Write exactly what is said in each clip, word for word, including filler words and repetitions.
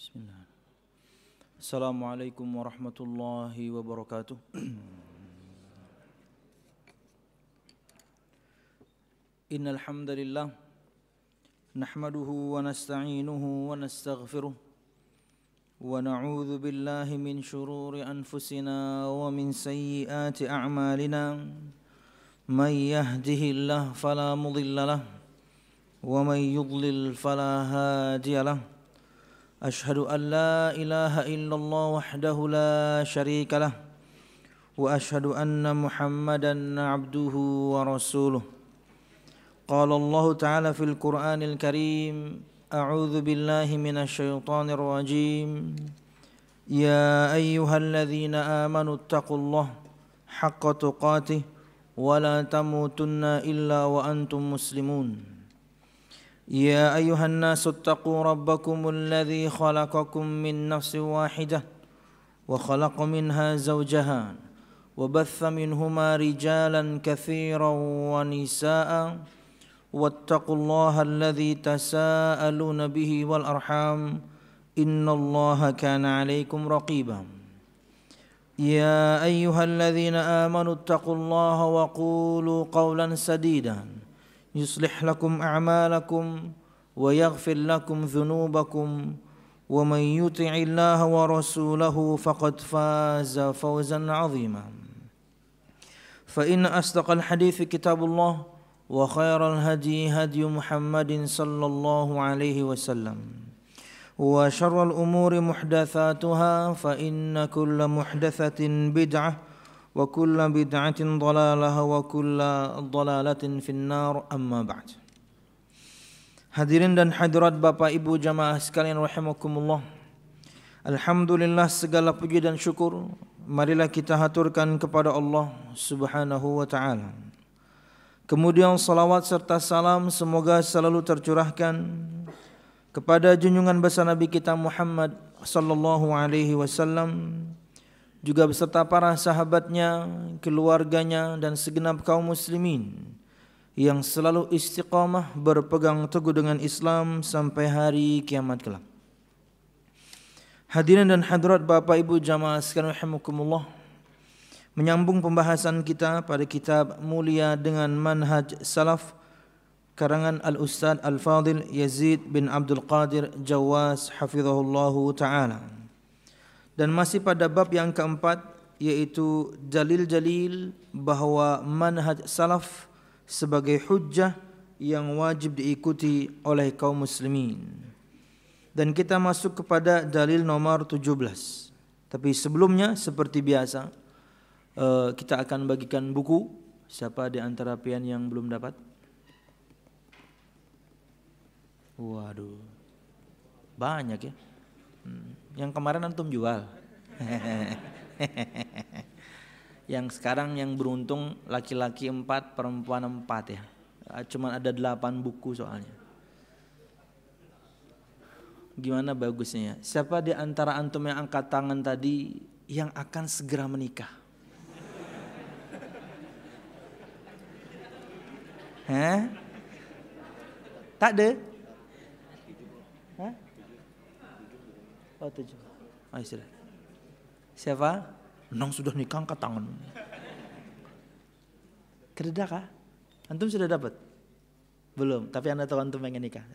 Bismillah. Assalamualaikum warahmatullahi wabarakatuh. Innal hamdalillah nahmaduhu wa nasta'inuhu wa nastaghfiruh wa na'udzu billahi min shururi anfusina wa min sayyiati a'malina. May yahdihillahu fala mudilla lahu wa may yudlil fala hadiya lahu. أشهد أن لا إله إلا الله وحده لا شريك له وأشهد أن محمدا عبده ورسوله. قال الله تعالى في القرآن الكريم: أعوذ بالله من الشيطان الرجيم. يا أيها الذين آمنوا اتقوا الله حق تقاته ولا تموتن إلا وأنتم مسلمون. يا أيها الناس اتقوا ربكم الذي خلقكم من نفس واحدة وخلق منها زوجها وبث منهما رجالا كثيرا ونساء واتقوا الله الذي تساءلون به والأرحام إن الله كان عليكم رقيبا. يا أيها الذين آمنوا اتقوا الله وقولوا قولا سديدا يصلح لكم أعمالكم ويغفر لكم ذنوبكم ومن يطع الله ورسوله فقد فاز فوزا عظيما. فإن أصدق الحديث كتاب الله وخير الهدي هدي محمد صلى الله عليه وسلم وشر الأمور محدثاتها فإن كل محدثة بدعة wa kullu bid'atin dhalalah wa kullu dhalalatin finnar, amma ba'd. Hadirin dan hadirat Bapak Ibu jamaah sekalian rahimakumullah. Alhamdulillah, segala puji dan syukur marilah kita haturkan kepada Allah Subhanahu wa taala. Kemudian salawat serta salam semoga selalu tercurahkan kepada junjungan besar Nabi kita Muhammad sallallahu alaihi wasallam, juga beserta para sahabatnya, keluarganya, dan segenap kaum muslimin yang selalu istiqamah berpegang teguh dengan Islam sampai hari kiamat kelak. Hadirin dan hadirat Bapak Ibu jamaah sekalian rahimakumullah, menyambung pembahasan kita pada kitab mulia dengan manhaj salaf karangan Al-Ustadz Al-Fadil Yazid bin Abdul Qadir Jawas hafizahullahu ta'ala. Dan masih pada bab yang keempat, yaitu dalil-dalil bahwa manhaj salaf sebagai hujjah yang wajib diikuti oleh kaum muslimin. Dan kita masuk kepada dalil nomor tujuh belas. Tapi sebelumnya seperti biasa, kita akan bagikan buku. Siapa di antara pian yang belum dapat? Waduh, banyak ya. Yang kemarin antum jual. Yang sekarang yang beruntung laki-laki empat, perempuan empat ya. Cuman ada delapan buku soalnya. Gimana bagusnya ya? Siapa di antara antum yang angkat tangan tadi yang akan segera menikah? Hah? Tak ada? Hah? Oh tujuh. Oh, sudah. Siapa? Nong sudah nikah angkat tangan. Kededa kah? Antum sudah dapat? Belum, tapi anda tahu antum pengen nikah.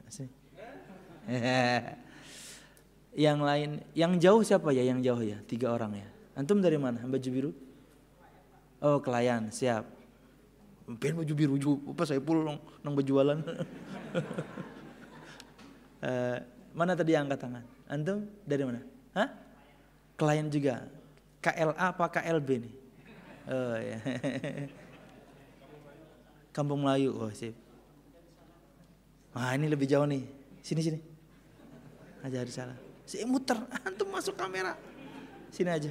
Yang lain, yang jauh siapa ya? Yang jauh ya, tiga orang ya. Antum dari mana? Baju biru? Oh, Kelayan, siap. Pengen baju biru juga, apa saya pul nong, nong berjualan. uh, mana tadi yang angkat tangan? Antum dari mana? Hah? Klien juga. K L A apa K L B nih? Oh ya. Kampung Melayu. Oh sip. Wah ini lebih jauh nih. Sini sini. Aja di sana. Saya muter. Antum masuk kamera. Sini aja.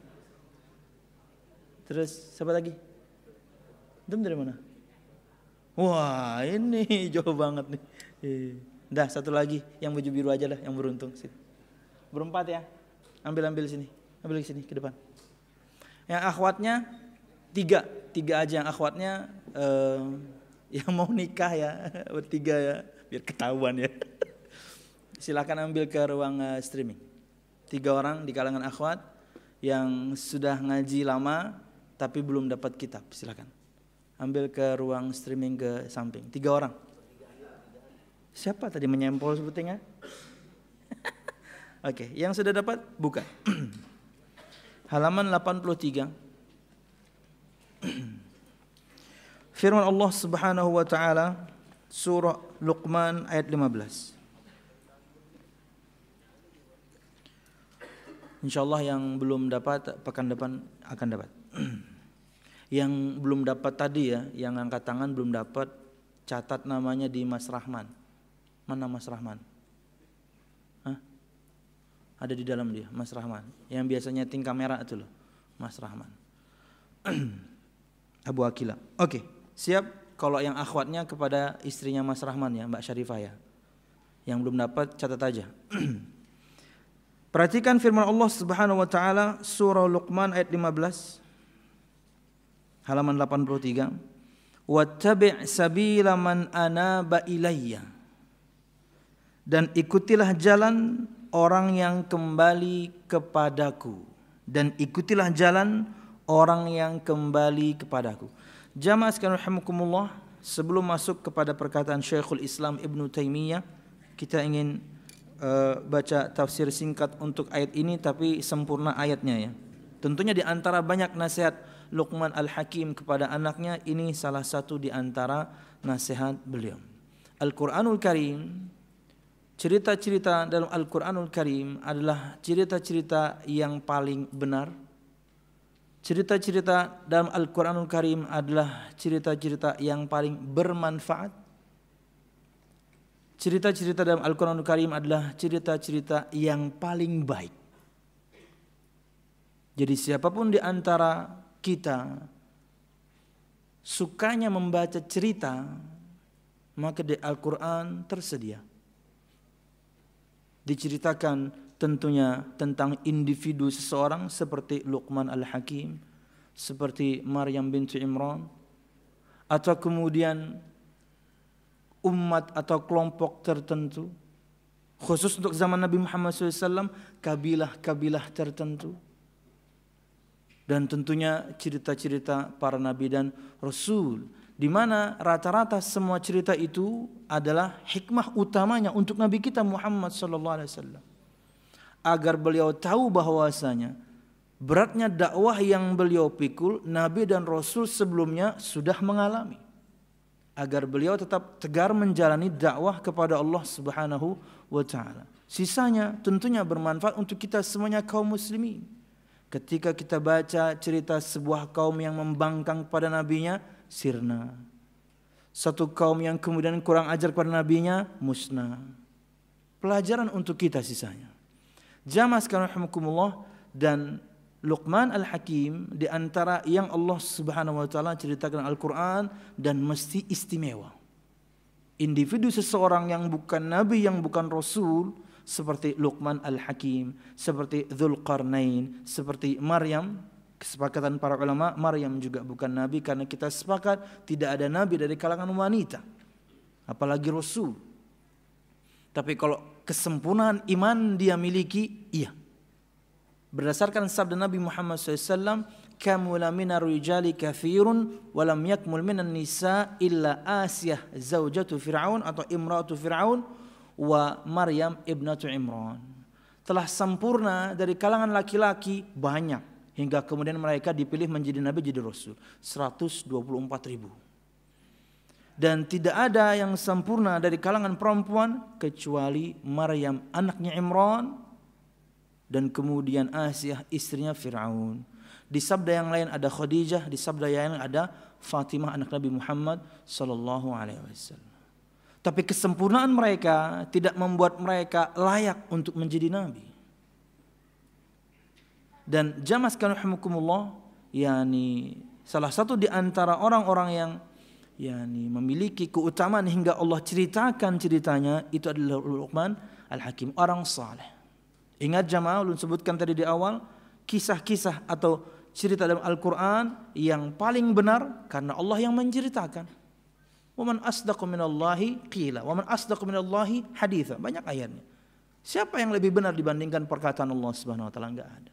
Terus siapa lagi? Antum dari mana? Wah ini jauh banget nih. Dah satu lagi yang baju biru aja lah yang beruntung. Sini. Berempat ya. Ambil-ambil sini. Ambil ke sini ke depan. Yang akhwatnya tiga, tiga aja yang akhwatnya eh, yang mau nikah ya bertiga ya biar ketahuan ya. Silakan ambil ke ruang uh, streaming. Tiga orang di kalangan akhwat yang sudah ngaji lama tapi belum dapat kitab, silakan. Ambil ke ruang streaming ke samping. Tiga orang. Siapa tadi menyempol sepertinya? Oke, okay, yang sudah dapat buka. Halaman delapan puluh tiga. Firman Allah Subhanahu wa taala surah Luqman ayat lima belas. Insyaallah yang belum dapat pekan depan akan dapat. Yang belum dapat tadi ya, yang angkat tangan belum dapat, catat namanya di Mas Rahman. Mana Mas Rahman? Hah? Ada di dalam dia, Mas Rahman. Yang biasanya ting kamera itu loh, Mas Rahman. Abu Akila. Oke, siap. Kalau yang akhwatnya kepada istrinya Mas Rahman ya, Mbak Syarifah ya. Yang belum dapat catat aja. Perhatikan firman Allah Subhanahu wa taala surah Luqman ayat lima belas. Halaman delapan puluh tiga. Wattabi' sabila man anaba ilayya. Dan ikutilah jalan orang yang kembali kepadaku. Dan ikutilah jalan orang yang kembali kepadaku. Jamaah sekalian rahimakumullah, sebelum masuk kepada perkataan Syekhul Islam Ibnu Taimiyah, kita ingin uh, baca tafsir singkat untuk ayat ini tapi sempurna ayatnya ya. Tentunya di antara banyak nasihat Luqman Al-Hakim kepada anaknya, ini salah satu di antara nasihat beliau. Al-Qur'anul Karim, cerita-cerita dalam Al-Qur'anul Karim adalah cerita-cerita yang paling benar. Cerita-cerita dalam Al-Qur'anul Karim adalah cerita-cerita yang paling bermanfaat. Cerita-cerita dalam Al-Qur'anul Karim adalah cerita-cerita yang paling baik. Jadi siapapun di antara kita sukanya membaca cerita, maka di Al-Quran tersedia. Diceritakan tentunya tentang individu seseorang seperti Luqman Al-Hakim, seperti Maryam bintu Imran, atau kemudian umat atau kelompok tertentu, khusus untuk zaman Nabi Muhammad shallallahu alaihi wasallam, kabilah-kabilah tertentu. Dan tentunya cerita-cerita para nabi dan rasul, di mana rata-rata semua cerita itu adalah hikmah utamanya untuk Nabi kita Muhammad sallallahu alaihi wasallam, agar beliau tahu bahwasanya beratnya dakwah yang beliau pikul, nabi dan rasul sebelumnya sudah mengalami, agar beliau tetap tegar menjalani dakwah kepada Allah Subhanahu wa taala. Sisanya tentunya bermanfaat untuk kita semuanya kaum muslimin. Ketika kita baca cerita sebuah kaum yang membangkang pada nabinya, sirna. Satu kaum yang kemudian kurang ajar kepada nabinya, musnah. Pelajaran untuk kita sisanya. Jamaah sekalian rahimakumullah, dan Luqman Al-Hakim di antara yang Allah Subhanahu wa taala ceritakan Al-Qur'an dan mesti istimewa. Individu seseorang yang bukan nabi, yang bukan rasul, seperti Luqman Al-Hakim, seperti Dzulqarnain, seperti Maryam. Kesepakatan para ulama, Maryam juga bukan nabi karena kita sepakat tidak ada nabi dari kalangan wanita, apalagi rasul. Tapi kalau kesempurnaan iman dia miliki, iya. Berdasarkan sabda Nabi Muhammad shallallahu alaihi wasallam, kamula minar rijali kathirun walam yakmul minan nisa illa Asiyah zaujatu Fir'aun atau imratu Fir'aun wa Maryam ibnatu Imran. Telah sempurna dari kalangan laki-laki banyak, hingga kemudian mereka dipilih menjadi nabi, jadi rasul, seratus dua puluh empat ribu. Dan tidak ada yang sempurna dari kalangan perempuan kecuali Maryam anaknya Imran dan kemudian Asiyah istrinya Fir'aun. Di sabda yang lain ada Khadijah, di sabda yang lain ada Fatimah anak Nabi Muhammad sallallahu alaihi wasallam. Tapi kesempurnaan mereka tidak membuat mereka layak untuk menjadi nabi. Dan jamaah sekalian rahimakumullah, yakni salah satu di antara orang-orang yang yakni memiliki keutamaan hingga Allah ceritakan ceritanya itu adalah Luqman Al-Hakim, orang saleh. Ingat jamaah, ulun sebutkan tadi di awal, kisah-kisah atau cerita dalam Al-Quran yang paling benar karena Allah yang menceritakan. Wa man asdaqu minallahi qila wa man asdaqu minallahi haditha. Banyak ayatnya. Siapa yang lebih benar dibandingkan perkataan Allah Subhanahu wa taala? Enggak ada.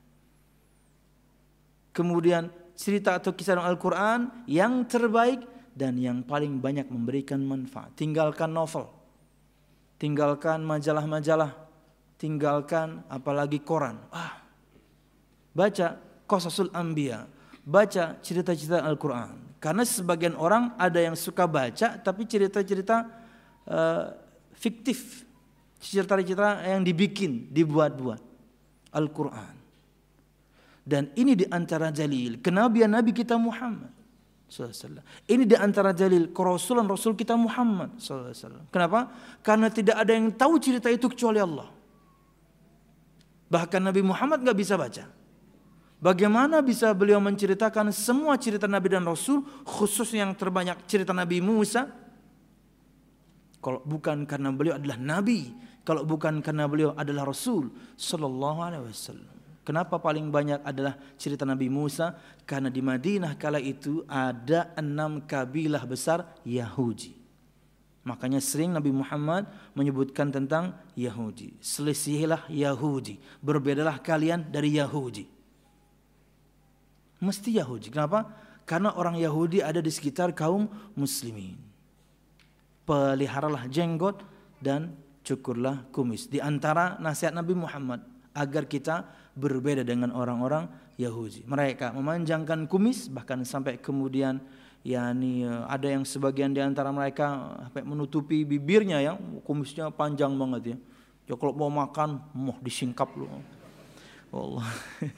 Kemudian cerita atau kisah dalam Al-Quran yang terbaik dan yang paling banyak memberikan manfaat. Tinggalkan novel, tinggalkan majalah-majalah, tinggalkan apalagi koran. Ah, baca Qasasul Anbiya, baca cerita-cerita Al-Quran. Karena sebagian orang ada yang suka baca tapi cerita-cerita uh, fiktif, cerita-cerita yang dibikin, dibuat-buat. Al-Quran. Dan ini diantara dalil kenabian Nabi kita Muhammad sallallahu alaihi wasallam. Ini diantara dalil kerasulan Rasul kita Muhammad sallallahu alaihi wasallam. Kenapa? Karena tidak ada yang tahu cerita itu kecuali Allah. Bahkan Nabi Muhammad gak bisa baca. Bagaimana bisa beliau menceritakan semua cerita Nabi dan Rasul, khusus yang terbanyak cerita Nabi Musa? Kalau bukan karena beliau adalah Nabi, kalau bukan karena beliau adalah Rasul sallallahu alaihi wasallam. Kenapa paling banyak adalah cerita Nabi Musa? Karena di Madinah kala itu ada enam kabilah besar Yahudi. Makanya sering Nabi Muhammad menyebutkan tentang Yahudi. Selisihilah Yahudi, berbedalah kalian dari Yahudi. Mesti Yahudi. Kenapa? Karena orang Yahudi ada di sekitar kaum muslimin. Peliharalah jenggot dan cukurlah kumis. Di antara nasihat Nabi Muhammad agar kita berbeda dengan orang-orang Yahudi. Mereka memanjangkan kumis, bahkan sampai kemudian yakni ada yang sebagian di antara mereka sampai menutupi bibirnya, ya, kumisnya panjang banget ya. Ya kalau mau makan, mau disingkap loh. Allah.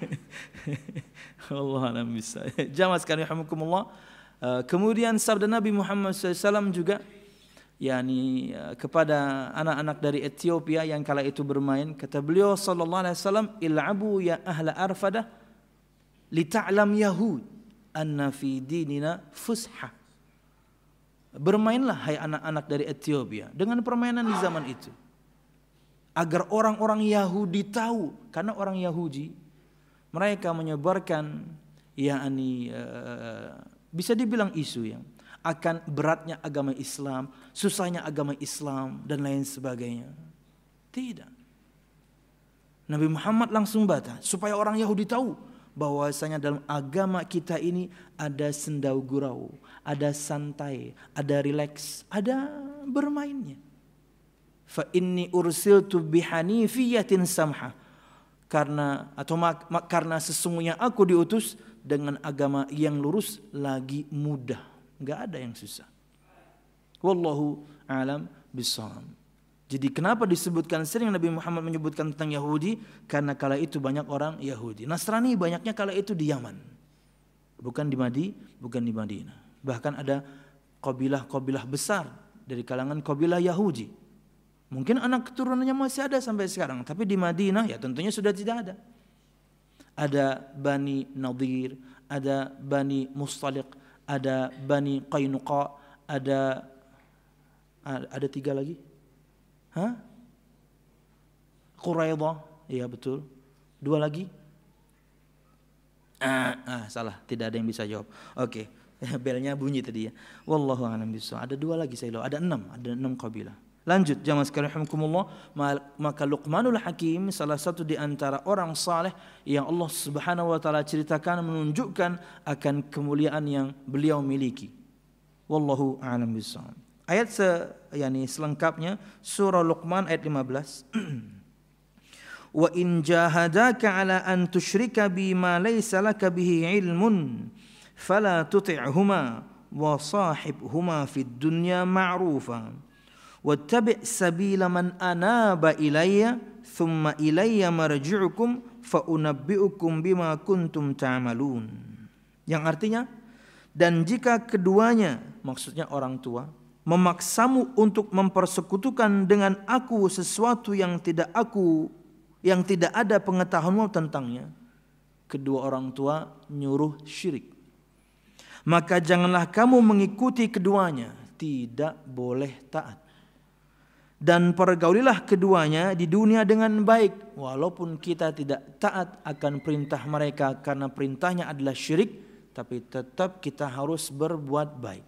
Allah alam bisa. Jamaah sekalian rahimakumullah. Kemudian sabda Nabi Muhammad sallallahu alaihi wasallam juga yakni kepada anak-anak dari Ethiopia yang kala itu bermain, kata beliau sallallahu alaihi wasallam, il'abu ya ahla arfadah li ta'lam yahud anna fi dinina fusha. Bermainlah hai anak-anak dari Ethiopia dengan permainan di zaman itu, agar orang-orang Yahudi tahu. Karena orang Yahudi mereka menyebarkan yakni uh, bisa dibilang isu yang akan beratnya agama Islam, susahnya agama Islam dan lain sebagainya. Tidak. Nabi Muhammad langsung bata supaya orang Yahudi tahu bahwasanya dalam agama kita ini ada sendau gurau, ada santai, ada rileks, ada bermainnya. Fa inni ursiltu bihanifiyatin samha. Karena atau mak, mak, karena sesungguhnya aku diutus dengan agama yang lurus lagi mudah. Enggak ada yang susah. Wallahu a'lam bishawab. Jadi kenapa disebutkan sering Nabi Muhammad menyebutkan tentang Yahudi? Karena kala itu banyak orang Yahudi. Nasrani banyaknya kala itu di Yaman. Bukan di Madi, bukan di Madinah. Bahkan ada kabilah-kabilah besar dari kalangan kabilah Yahudi. Mungkin anak keturunannya masih ada sampai sekarang, tapi di Madinah ya tentunya sudah tidak ada. Ada Bani Nadir, ada Bani Mustaliq, ada Bani Qainuqa, ada ada tiga lagi. Hah? Quraidah, iya betul. Dua lagi? Ah, ah, salah, tidak ada yang bisa jawab. Oke, okay. Belnya bunyi tadi ya. Wallahu a'lam bishawab. Ada dua lagi saya lupa. Ada enam, ada enam kabilah. Lanjut, jamaah sekalian rahimakumullah, maka Luqmanul Hakim salah satu di antara orang saleh yang Allah Subhanahu wa taala ceritakan menunjukkan akan kemuliaan yang beliau miliki. Wallahu a'lam bishawab. Ayat se yakni selengkapnya surah Luqman ayat lima belas. Wa in jahadaka ala an tusyrika bima laysa laka bihi ilmun fala tuti'huma wa sahibhuma fid dunya ma'rufa. Wattabi' sabila man anaba ilayya thumma ilayya marji'ukum fa unabbi'ukum bima kuntum ta'malun. Yang artinya, dan jika keduanya, maksudnya orang tua, memaksamu untuk mempersekutukan dengan aku sesuatu yang tidak aku yang tidak ada pengetahuanmu tentangnya, kedua orang tua nyuruh syirik, maka janganlah kamu mengikuti keduanya, tidak boleh taat. Dan pergaulilah keduanya di dunia dengan baik, walaupun kita tidak taat akan perintah mereka karena perintahnya adalah syirik, tapi tetap kita harus berbuat baik.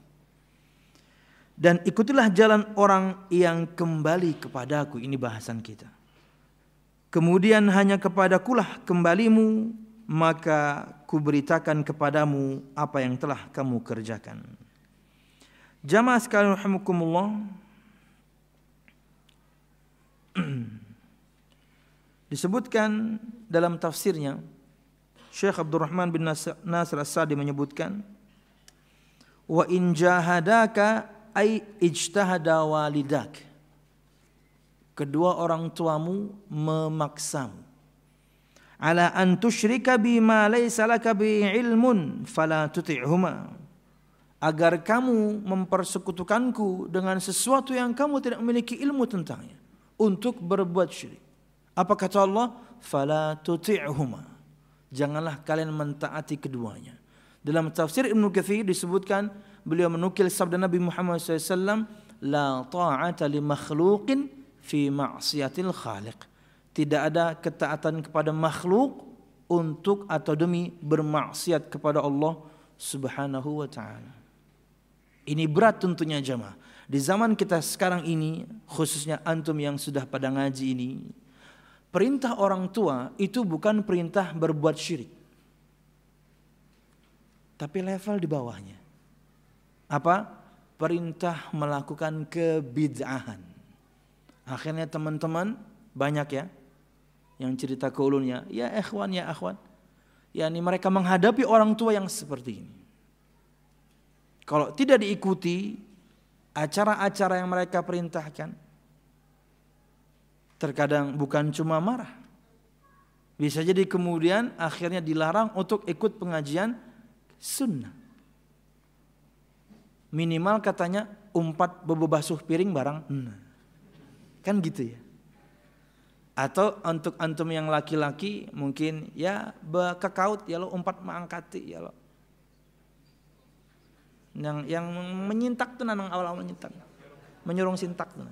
Dan ikutilah jalan orang yang kembali kepadaku, ini bahasan kita. Kemudian hanya kepadakulah kembalimu, maka kuberitakan kepadamu apa yang telah kamu kerjakan. Jamaah sekalian rahimakumullah, disebutkan dalam tafsirnya, Syekh Abdurrahman bin Nasir As-Sa'di menyebutkan, wa in jahadaka ay ijtahada walidak, kedua orang tuamu memaksamu, ala an tusyrika bima laysa laka bi ilmun fala tuti'huma, agar kamu mempersekutukanku dengan sesuatu yang kamu tidak memiliki ilmu tentangnya, untuk berbuat syirik. Apa kata Allah? Fala tuti'huma, janganlah kalian mentaati keduanya. Dalam tafsir Ibnu Katsir disebutkan, beliau menukil sabda Nabi Muhammad shallallahu alaihi wasallam, la ta'ata li makhluqin fi ma'siyatil khaliq. Tidak ada ketaatan kepada makhluk untuk atau demi bermaksiat kepada Allah Subhanahu wa taala. Ini berat tentunya jamaah. Di zaman kita sekarang ini, khususnya antum yang sudah pada ngaji ini, perintah orang tua itu bukan perintah berbuat syirik, tapi level di bawahnya. Apa? Perintah melakukan kebid'ahan. Akhirnya teman-teman banyak ya yang cerita ke ulunnya, ya ikhwan ya akhwan, yakni mereka menghadapi orang tua yang seperti ini. Kalau tidak diikuti acara-acara yang mereka perintahkan, terkadang bukan cuma marah, bisa jadi kemudian akhirnya dilarang untuk ikut pengajian sunnah. Minimal katanya umpat bebasuh piring barang. Nah, kan gitu ya. Atau untuk antum yang laki-laki mungkin ya bekekaut ya lo umpat mangkati ya lo. Yang yang menyintak tuh nang awal-awal menyintak. Menyurung sintak tuh.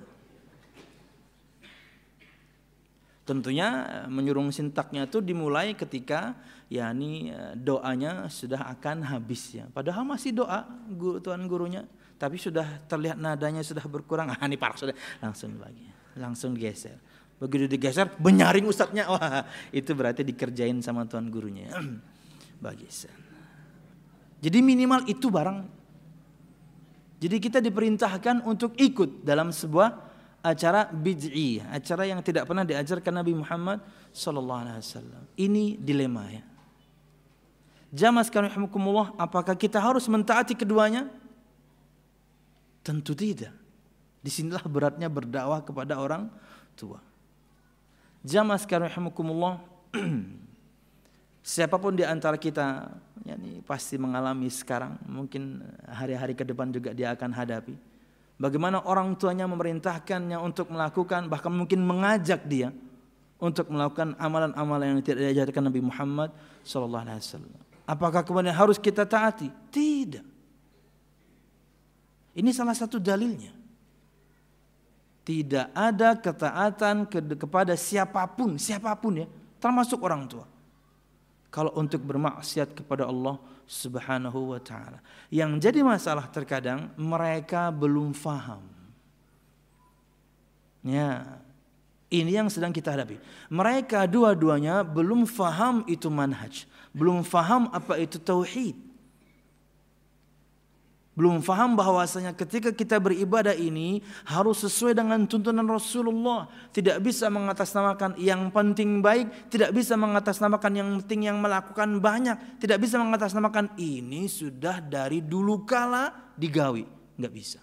Tentunya menyurung sintaknya itu dimulai ketika yakni doanya sudah akan habis ya. Padahal masih doa guru, tuan gurunya, tapi sudah terlihat nadanya sudah berkurang. Ah ini parah sudah, langsung lagi, langsung geser. Begitu digeser, menyaring ustadznya, wah itu berarti dikerjain sama tuan gurunya. Bagisan. Jadi minimal itu barang. Jadi kita diperintahkan untuk ikut dalam sebuah acara bid'i, acara yang tidak pernah diajarkan Nabi Muhammad sallallahu alaihi wasallam. Ini dilema ya. Jamaah sekalian rahimakumullah, apakah kita harus mentaati keduanya? Tentu tidak. Disinilah beratnya berdakwah kepada orang tua. Jamaah sekalian rahimakumullah, siapapun di antara kita yakni pasti mengalami sekarang, mungkin hari-hari ke depan juga dia akan hadapi. Bagaimana orang tuanya memerintahkannya untuk melakukan, bahkan mungkin mengajak dia untuk melakukan amalan-amalan yang tidak diajarkan Nabi Muhammad sallallahu alaihi wasallam. Apakah kemudian harus kita taati? Tidak. Ini salah satu dalilnya. Tidak ada ketaatan kepada siapapun, siapapun ya, termasuk orang tua, kalau untuk bermaksiat kepada Allah Subhanahu wa ta'ala. Yang jadi masalah terkadang mereka belum faham. Ya, ini yang sedang kita hadapi. Mereka dua-duanya belum faham itu manhaj, belum faham apa itu tauhid. Belum faham bahwasanya ketika kita beribadah ini harus sesuai dengan tuntunan Rasulullah. Tidak bisa mengatasnamakan yang penting baik, tidak bisa mengatasnamakan yang penting yang melakukan banyak, tidak bisa mengatasnamakan ini sudah dari dulu kala digawi, nggak bisa.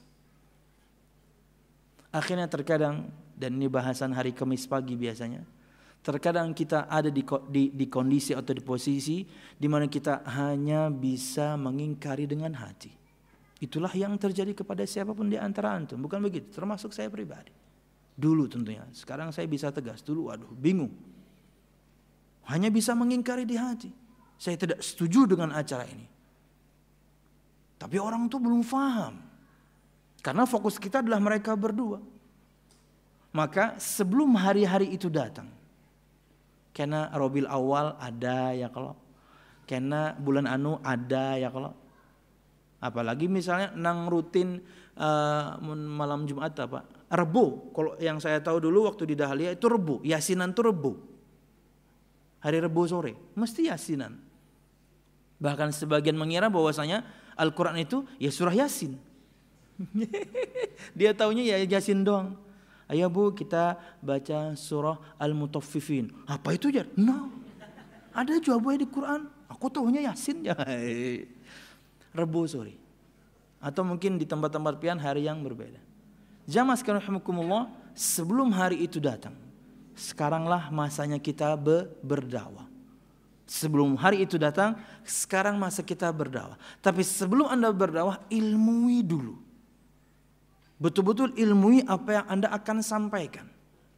Akhirnya terkadang, dan ini bahasan hari Kamis pagi biasanya, terkadang kita ada di, di, di kondisi atau di posisi di mana kita hanya bisa mengingkari dengan hati. Itulah yang terjadi kepada siapapun di antara antum, bukan begitu? Termasuk saya pribadi. Dulu tentunya, sekarang saya bisa tegas. Dulu waduh bingung. Hanya bisa mengingkari di hati. Saya tidak setuju dengan acara ini. Tapi orang itu belum paham. Karena fokus kita adalah mereka berdua. Maka sebelum hari-hari itu datang, karena Rabiul Awal ada ya kalau, karena bulan anu ada ya kalau, apalagi misalnya nang rutin uh, malam Jumat apa Rebo, kalau yang saya tahu dulu waktu di Dahlia itu Rebo, Yasinan itu Rebo. Hari Rebo sore, mesti Yasinan. Bahkan sebagian mengira bahwasanya Al-Quran itu ya surah Yasin. Dia taunya ya Yasin doang. Ayo Bu, kita baca surah Al-Mutaffifin. Apa itu ya? No. Ada juga Bu di Quran. Aku tahunya Yasin ya. Rebo sore. Atau mungkin di tempat-tempat pian hari yang berbeda. Jamaah sekalian rahimakumullah, sebelum hari itu datang, sekaranglah masanya kita be- berdakwah. Sebelum hari itu datang, sekarang masa kita berdakwah. Tapi sebelum Anda berdakwah, ilmui dulu. Betul-betul ilmui apa yang Anda akan sampaikan.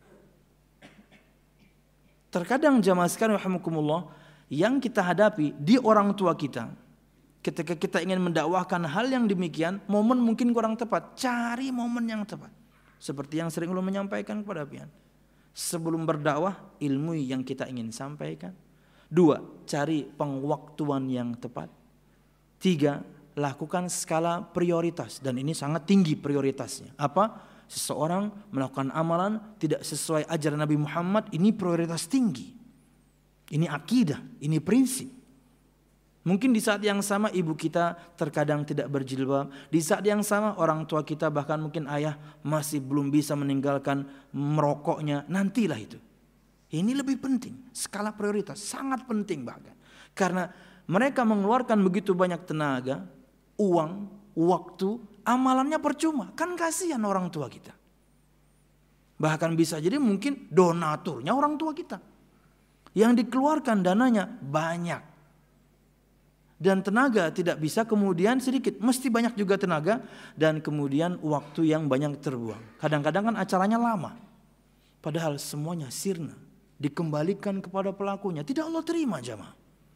Terkadang jamaah sekalian rahimakumullah, yang kita hadapi di orang tua kita, ketika kita ingin mendakwahkan hal yang demikian, momen mungkin kurang tepat. Cari momen yang tepat. Seperti yang sering ulun menyampaikan kepada pian. Sebelum berdakwah, ilmui yang kita ingin sampaikan. Dua, cari pengwaktuan yang tepat. Tiga, lakukan skala prioritas. Dan ini sangat tinggi prioritasnya. Apa? Seseorang melakukan amalan tidak sesuai ajaran Nabi Muhammad, ini prioritas tinggi. Ini akidah, ini prinsip. Mungkin di saat yang sama ibu kita terkadang tidak berjilbab. Di saat yang sama orang tua kita, bahkan mungkin ayah, masih belum bisa meninggalkan merokoknya. Nantilah itu. Ini lebih penting. Skala prioritas sangat penting bahkan. Karena mereka mengeluarkan begitu banyak tenaga, uang, waktu, amalannya percuma. Kan kasihan orang tua kita. Bahkan bisa jadi mungkin donaturnya orang tua kita. Yang dikeluarkan dananya banyak. Dan tenaga tidak bisa kemudian sedikit, mesti banyak juga tenaga dan kemudian waktu yang banyak terbuang. Kadang-kadang kan acaranya lama, padahal semuanya sirna, dikembalikan kepada pelakunya. Tidak Allah terima jamaah.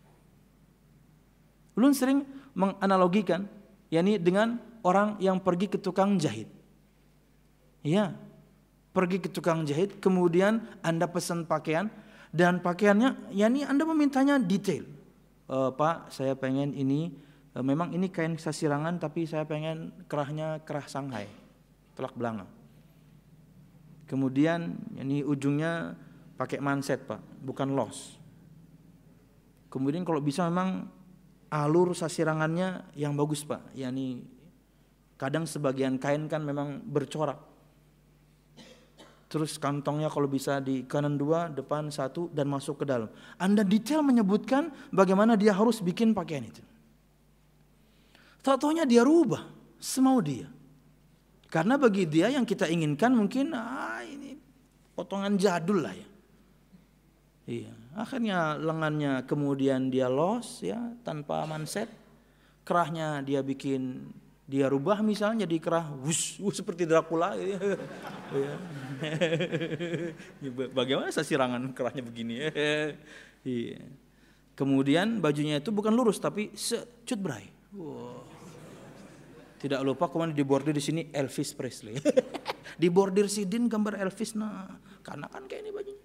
Ulun sering menganalogikan, yakni dengan orang yang pergi ke tukang jahit. Ya, pergi ke tukang jahit, kemudian Anda pesan pakaian dan pakaiannya, yakni Anda memintanya detail. E, Pak, saya pengen ini, e, memang ini kain sasirangan tapi saya pengen kerahnya kerah Shanghai, telak belanga. Kemudian ini ujungnya pakai manset Pak, bukan los. Kemudian kalau bisa memang alur sasirangannya yang bagus Pak, yakni kadang sebagian kain kan memang bercorak. Terus kantongnya kalau bisa di kanan dua, depan satu dan masuk ke dalam. Anda detail menyebutkan bagaimana dia harus bikin pakaian itu. Tak-taunya dia rubah semau dia. Karena bagi dia yang kita inginkan mungkin ah ini potongan jadul lah ya. Iya, akhirnya lengannya kemudian dia los ya tanpa manset. Kerahnya dia bikin, dia rubah misalnya jadi kerah wush, wush seperti Dracula gitu. Ya. Bagaimana sasirangan kerahnya begini? Iya. Kemudian bajunya itu bukan lurus tapi secut bray. Wow. Tidak lupa kemudian dibordir di sini Elvis Presley. Dibordir sidin gambar Elvis, nah karena kan kayak ini bajunya.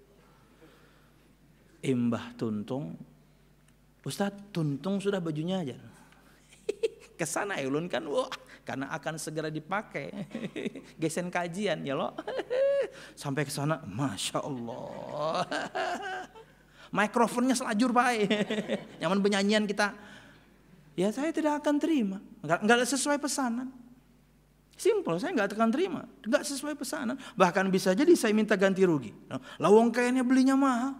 Imbah Tuntung, Ustadz Tuntung sudah bajunya aja. Kesana ya ulun kan, wah karena akan segera dipakai. Gesen kajian ya lo. Sampai ke sana, masya Allah. Mikrofonnya selajur pak. Nyaman penyanyian kita. Ya saya tidak akan terima. Enggak, enggak sesuai pesanan. Simple, saya enggak akan terima. Enggak sesuai pesanan. Bahkan bisa jadi saya minta ganti rugi. Lawang kayaknya belinya mahal.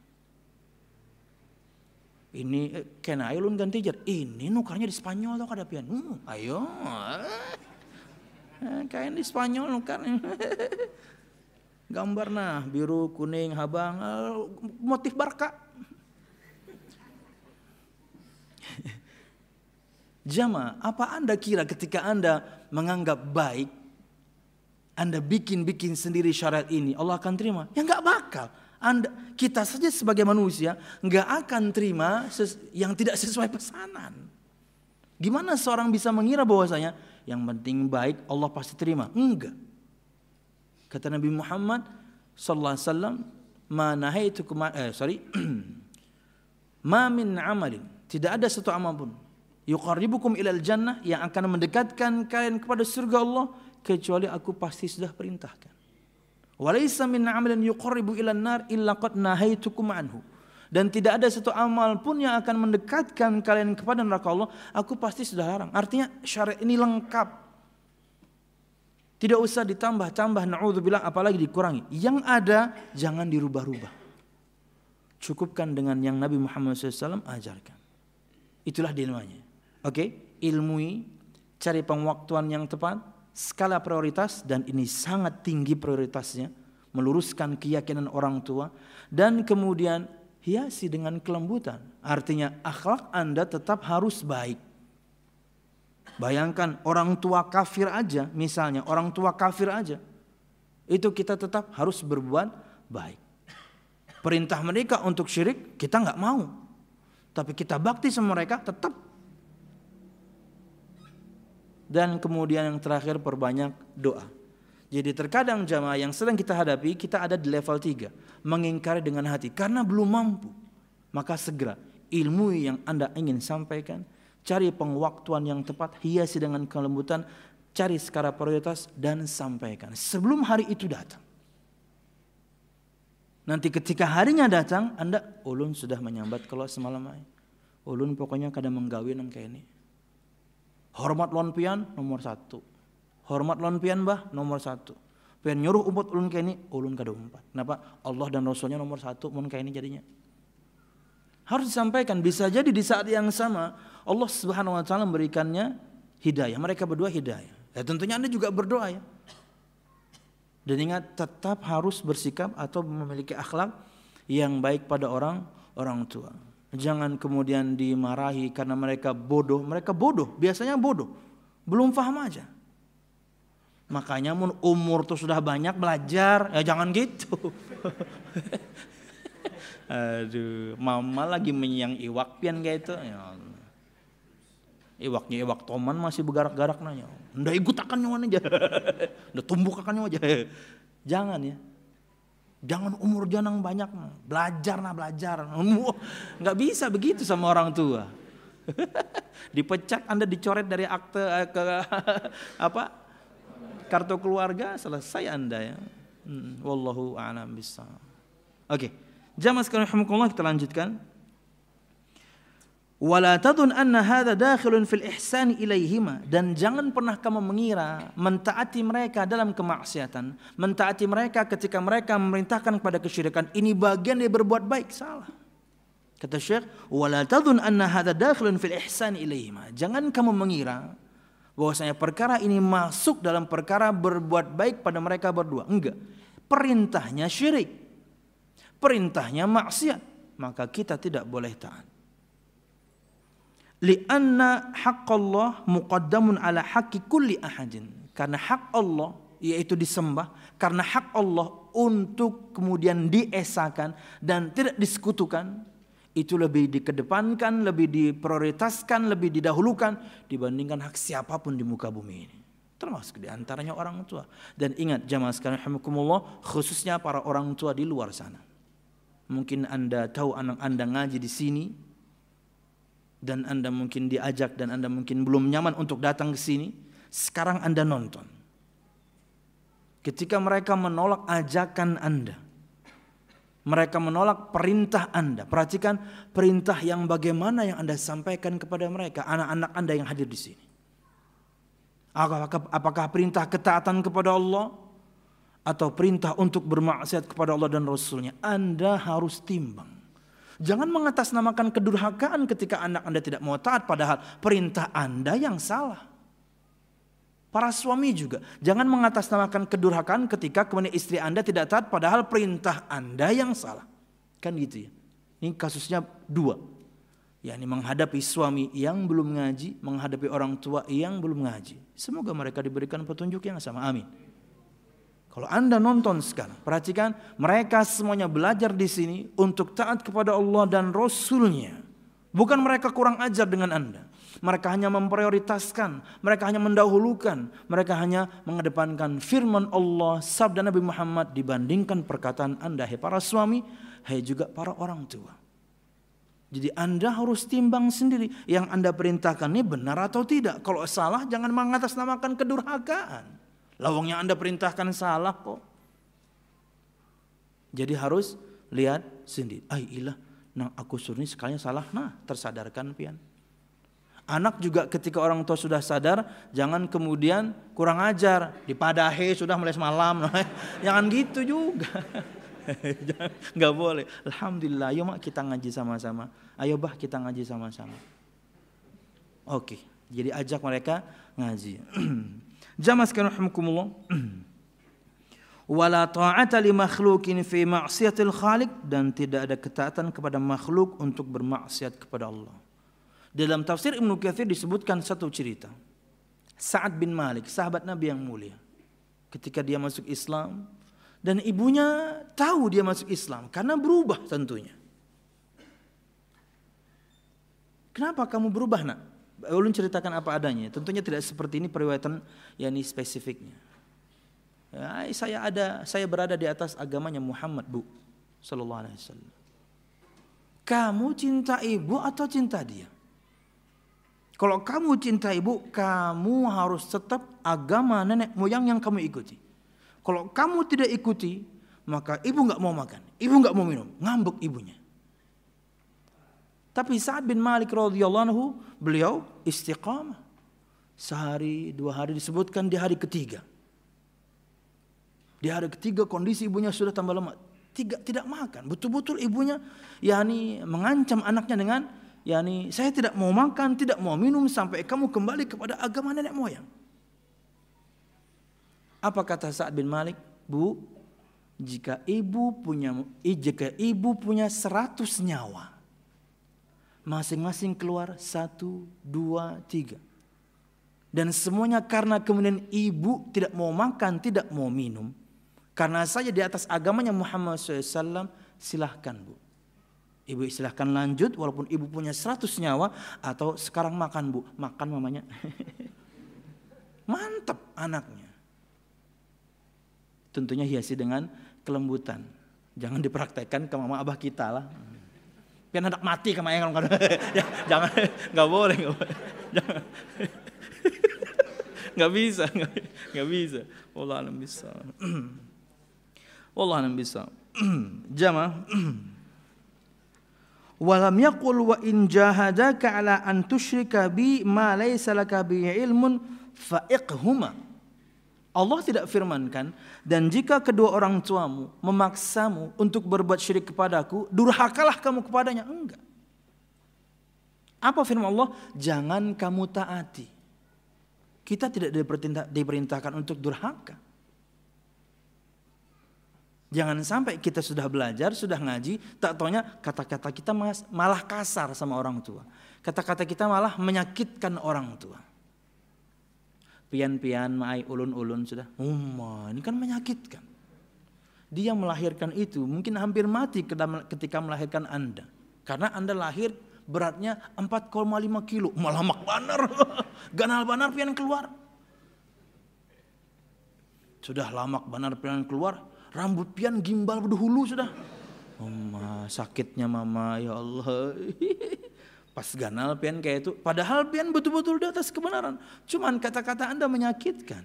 Ini kain ayo lun ganti jar. Ini nukarnya di Spanyol tau kadapian. Hmm, ayo. Kain di Spanyol nukar. Gambar nah biru, kuning, habang, motif Barca. Jamaah, apa Anda kira ketika Anda menganggap baik, Anda bikin-bikin sendiri syariat ini, Allah akan terima? Ya enggak bakal. Anda, kita saja sebagai manusia enggak akan terima ses, yang tidak sesuai pesanan. Gimana seorang bisa mengira bahwasanya yang penting baik Allah pasti terima? Enggak. Kata Nabi Muhammad sallallahu alaihi wasallam, "Ma nahaitukum eh sorry. Ma min amalin." Tidak ada satu amal pun yuqarribukum ilal jannah yang akan mendekatkan kalian kepada surga Allah kecuali aku pasti sudah perintahkan. Walaysa min 'amalin yuqarribu ilan nar illa qad nahaitukum anhu. Dan tidak ada satu amal pun yang akan mendekatkan kalian kepada neraka Allah, aku pasti sudah larang. Artinya syariat ini lengkap. Tidak usah ditambah-tambah, na'udzubillah, apalagi dikurangi. Yang ada jangan dirubah-rubah. Cukupkan dengan yang Nabi Muhammad shallallahu alaihi wasallam ajarkan. Itulah dilmanya. Oke, ilmui, cari pengwaktuan yang tepat, skala prioritas, dan ini sangat tinggi prioritasnya, meluruskan keyakinan orang tua, dan kemudian hiasi dengan kelembutan. Artinya akhlak Anda tetap harus baik. Bayangkan orang tua kafir aja, misalnya orang tua kafir aja, itu kita tetap harus berbuat baik. Perintah mereka untuk syirik kita nggak mau, tapi kita bakti sama mereka tetap. Dan kemudian yang terakhir, perbanyak doa. Jadi terkadang jamaah yang sedang kita hadapi, kita ada di level tiga, mengingkari dengan hati karena belum mampu. Maka segera ilmu yang Anda ingin sampaikan, cari pengwaktuan yang tepat, hiasi dengan kelembutan, cari skala prioritas dan sampaikan sebelum hari itu datang. Nanti ketika harinya datang, Anda ulun sudah menyambat kalau semalam ay. Ulun pokoknya kadang menggawi nang kayak ini. Hormat lon pian nomor satu. Hormat lon pian bah nomor satu. Pian nyuruh umput ulun kayak ini, ulun kada umpat. Kenapa? Allah dan Rasulnya nomor satu, mun kayak ini jadinya. Harus disampaikan. Bisa jadi di saat yang sama Allah Subhanahu Wa Taala memberikannya hidayah. Mereka berdua hidayah. Ya, tentunya Anda juga berdoa ya. Dan ingat, tetap harus bersikap atau memiliki akhlak yang baik pada orang orang tua. Jangan kemudian dimarahi karena mereka bodoh. Mereka bodoh, biasanya bodoh, belum paham aja. Makanya mun umur tuh sudah banyak belajar, ya jangan gitu. Aduh, mama lagi menyang iwak pian kayak itu. Ya Allah. Iwaknya iwak toman masih bergarak-garak nanya. Ndak ikut akan nyawan aja. Ndak tumbuk akan nyawan aja. Jangan ya. Jangan umur janang banyak, belajar nah belajar. Nggak bisa begitu sama orang tua. Dipecat, Anda dicoret dari akte ke apa kartu keluarga, selesai Anda ya. Hmm, wallahu a'lam bishawab. Oke, jamaah sekalian rahimakumullah, kita lanjutkan. Wala tadun anna hadza dakhilun fil ihsan ilaihima, dan jangan pernah kamu mengira mentaati mereka dalam kemaksiatan, mentaati mereka ketika mereka memerintahkan kepada kesyirikan ini bagian dari berbuat baik. Salah. Kata Syekh, wala tadun anna hadza dakhilun fil ihsan ilaihima, jangan kamu mengira bahwasanya perkara ini masuk dalam perkara berbuat baik pada mereka berdua. Enggak. Perintahnya syirik, perintahnya maksiat, maka kita tidak boleh taat. Lianna haqqallah muqaddamun ala haqqi kulli ahadin, karena hak Allah yaitu disembah, karena hak Allah untuk kemudian diesakan dan tidak disekutukan, itu lebih dikedepankan, lebih diprioritaskan, lebih didahulukan dibandingkan hak siapapun di muka bumi ini, termasuk di antaranya orang tua. Dan ingat jamaah sekalian rahimakumullah, khususnya para orang tua di luar sana. Mungkin Anda tahu anak Anda ngaji di sini, dan Anda mungkin diajak dan Anda mungkin belum nyaman untuk datang ke sini. Sekarang Anda nonton. Ketika mereka menolak ajakan Anda, mereka menolak perintah Anda, perhatikan perintah yang bagaimana yang Anda sampaikan kepada mereka, anak-anak Anda yang hadir di sini. Apakah, apakah perintah ketaatan kepada Allah atau perintah untuk bermaksiat kepada Allah dan Rasulnya? Anda harus timbang. Jangan mengatasnamakan kedurhakaan ketika anak Anda tidak mau taat, padahal perintah Anda yang salah. Para suami juga, jangan mengatasnamakan kedurhakaan ketika kemudian istri Anda tidak taat, padahal perintah Anda yang salah. Kan gitu ya. Ini kasusnya dua. yakni menghadapi suami yang belum ngaji, menghadapi orang tua yang belum ngaji. Semoga mereka diberikan petunjuk yang sama. Amin. Kalau Anda nonton sekarang, perhatikan mereka semuanya belajar di sini untuk taat kepada Allah dan Rasul-Nya. Bukan mereka kurang ajar dengan Anda. Mereka hanya memprioritaskan, mereka hanya mendahulukan, mereka hanya mengedepankan firman Allah, sabda Nabi Muhammad dibandingkan perkataan Anda, hai para suami, hai juga para orang tua. Jadi Anda harus timbang sendiri, yang Anda perintahkan ini benar atau tidak. Kalau salah jangan mengatasnamakan kedurhakaan. Lawang yang Anda perintahkan salah kok. Jadi harus lihat sendiri. Ay ilah, nang aku suruh ini sekalinya salah. Nah, tersadarkan pian. Anak juga ketika orang tua sudah sadar, jangan kemudian kurang ajar, dipadahi sudah mulai semalam. Jangan gitu juga. Nggak boleh. Alhamdulillah, ayo mak kita ngaji sama-sama. Ayo bah kita ngaji sama-sama. Oke, jadi ajak mereka ngaji. Jamaah sekalian rahimakumullah. Wala ta'ata li makhluqin fi ma'siyatil khaliq, dan tidak ada ketaatan kepada makhluk untuk bermaksiat kepada Allah. Dalam tafsir Ibnu Katsir disebutkan satu cerita. Sa'ad bin Malik, sahabat Nabi yang mulia. Ketika dia masuk Islam dan ibunya tahu dia masuk Islam karena berubah tentunya. Kenapa kamu berubah, Nak? Ulun ceritakan apa adanya. Tentunya tidak seperti ini periwayatan yakni spesifiknya. Ya, saya ada, saya berada di atas agamanya Muhammad, Bu, sallallahu alaihi wasallam. Kamu cinta ibu atau cinta dia? Kalau kamu cinta ibu, kamu harus tetap agama nenek moyang yang kamu ikuti. Kalau kamu tidak ikuti, maka ibu nggak mau makan, ibu nggak mau minum, ngambek ibunya. Tapi Sa'ad bin Malik radhiyallahu anhu, beliau istiqamah. Sehari, dua hari, disebutkan di hari ketiga. Di hari ketiga kondisi ibunya sudah tambah lemah. Tiga, tidak makan. Betul-betul ibunya yakni mengancam anaknya dengan yakni saya tidak mau makan, tidak mau minum sampai kamu kembali kepada agama nenek moyang. Apa kata Sa'ad bin Malik? Bu, jika ibu punya jika ibu punya seratus nyawa, masing-masing keluar satu, dua, tiga. Dan semuanya karena kemudian ibu tidak mau makan, tidak mau minum. Karena saya di atas agamanya Muhammad shallallahu alaihi wasallam, silahkan Bu. Ibu silahkan lanjut walaupun ibu punya seratus nyawa. Atau sekarang makan Bu, makan mamanya. Mantap anaknya. Tentunya hiasi dengan kelembutan. Jangan dipraktekkan ke mama abah kita lah. Biar anak mati ke mayang kalau ya, jangan, nggak boleh, nggak boleh. Jangan. Nggak bisa, nggak, nggak bisa. Wallah alam bisa. Wallah alam bisa. Jamaah. Walam yaqul wa in jahadaka ala an tusyrika bi ma laysa laka bi ilmun fa'iqhuma. Allah tidak firmankan, dan jika kedua orang tuamu memaksamu untuk berbuat syirik kepadaku, durhakalah kamu kepadanya. Enggak. Apa firman Allah? Jangan kamu taati. Kita tidak diperintah, diperintahkan untuk durhaka. Jangan sampai kita sudah belajar, sudah ngaji, tak taunya kata-kata kita malah kasar sama orang tua. Kata-kata kita malah menyakitkan orang tua. Pian-pian, maai, ulun-ulun sudah. Umma, ini kan menyakitkan. Dia melahirkan itu mungkin hampir mati ketika melahirkan Anda. Karena Anda lahir beratnya empat koma lima kilo. Malah mak banar. Ganal banar pian keluar. Sudah lamak banar pian keluar. Rambut pian gimbal berdahulu sudah. Umma, sakitnya mama, ya Allah. Pas ganal pian kayak itu, padahal pian betul-betul di atas kebenaran. Cuman kata-kata Anda menyakitkan.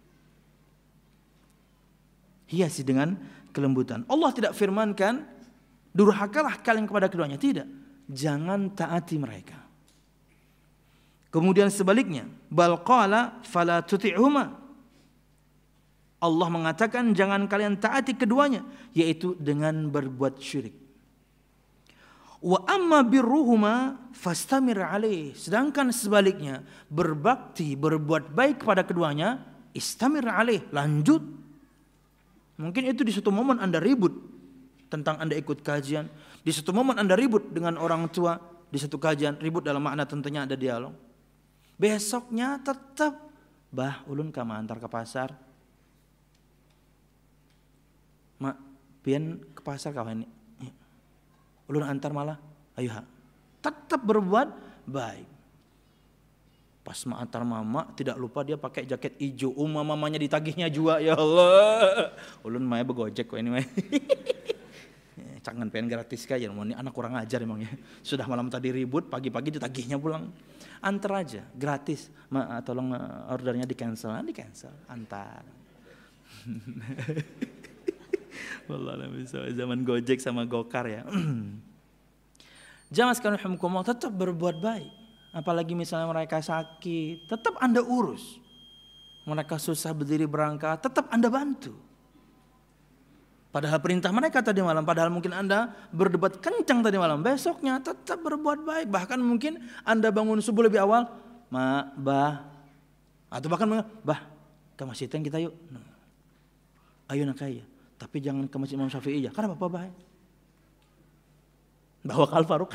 Hiasi dengan kelembutan. Allah tidak firmankan, durhakalah kalian kepada keduanya. Tidak. Jangan taati mereka. Kemudian sebaliknya, bal qala fala tuti'huma. Allah mengatakan jangan kalian taati keduanya, yaitu dengan berbuat syirik. Wa amma birruhuma fastamir alaih. Sedangkan sebaliknya, berbakti, berbuat baik kepada keduanya, istamir alaih, lanjut. Mungkin itu di suatu momen Anda ribut tentang Anda ikut kajian, di suatu momen Anda ribut dengan orang tua, di satu kajian, ribut dalam makna tentunya ada dialog. Besoknya tetap, bah ulun kama antar ke pasar. Mak, pian ke pasar kawan ini. Ulun antar malah, ayo ha. Tetap berbuat baik. Pas ma antar mama, tidak lupa dia pakai jaket hijau. Uma mamanya ditagihnya juga, ya Allah. Ulun maya begojek kok ini mah. Jangan pengen gratis kaya, ini anak kurang ajar emangnya. Sudah malam tadi ribut, pagi-pagi ditagihnya pulang. Antar aja, gratis. Ma, tolong ordernya di cancel, di cancel, antar. Wallah zaman Gojek sama Gokar ya. Jamaah sekalian rahimakumullah, tetap berbuat baik. Apalagi misalnya mereka sakit, tetap Anda urus. Mereka susah berdiri berangkat, tetap Anda bantu. Padahal perintah mereka tadi malam, padahal mungkin Anda berdebat kencang tadi malam, besoknya tetap berbuat baik. Bahkan mungkin Anda bangun subuh lebih awal, ma, bah, atau bahkan bah, ke masjid yang kita yuk. Nah, ayo nak kaya, tapi jangan ke masjid Imam Syafi'i ya, karena bapak baik. Bawa ke Al-Faruq.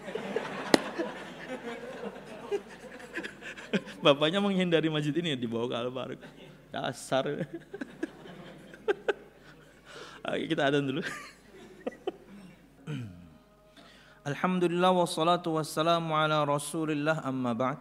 Bapaknya menghindari masjid ini, dibawa ke Al-Faruq. Dasar. Oke, kita adzan dulu. Alhamdulillah wassalatu wassalamu ala Rasulillah amma ba'd.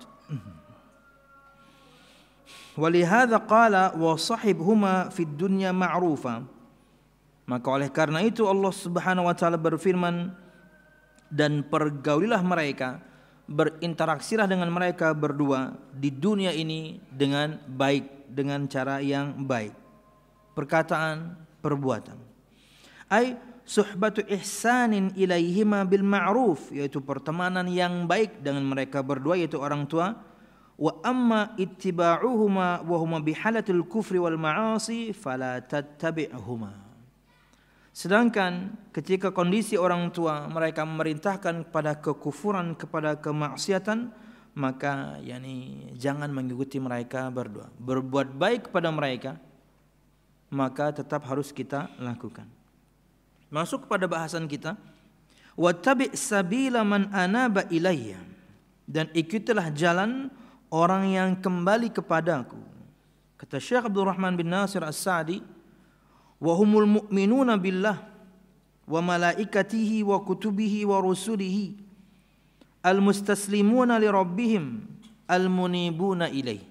Walihada qala wa sahibhuma fid dunya ma'rufa. Maka oleh karena itu Allah Subhanahu wa taala berfirman, dan pergaulilah mereka, berinteraksilah dengan mereka berdua di dunia ini dengan baik, dengan cara yang baik, perkataan, perbuatan. Ai suhbatu ihsanin ilaihima bil ma'ruf, yaitu pertemanan yang baik dengan mereka berdua, yaitu orang tua. Wa amma ittiba'uhuma wa huma bihalatil kufri wal ma'asi fala tattabi'huma. Sedangkan ketika kondisi orang tua mereka memerintahkan kepada kekufuran, kepada kemaksiatan, maka yakni jangan mengikuti mereka berdua. Berbuat baik kepada mereka, maka tetap harus kita lakukan. Masuk kepada bahasan kita, wattabi' sabila man anaba ilayya, dan ikutilah jalan orang yang kembali kepadaku. Kata Syekh Abdul Rahman bin Nasir As-Sa'di, wa humul mu'minuna billah wa malaikatihi wa kutubihi wa rusulihi al-mustaslimuna li rabbihim al-munibuna ilaih.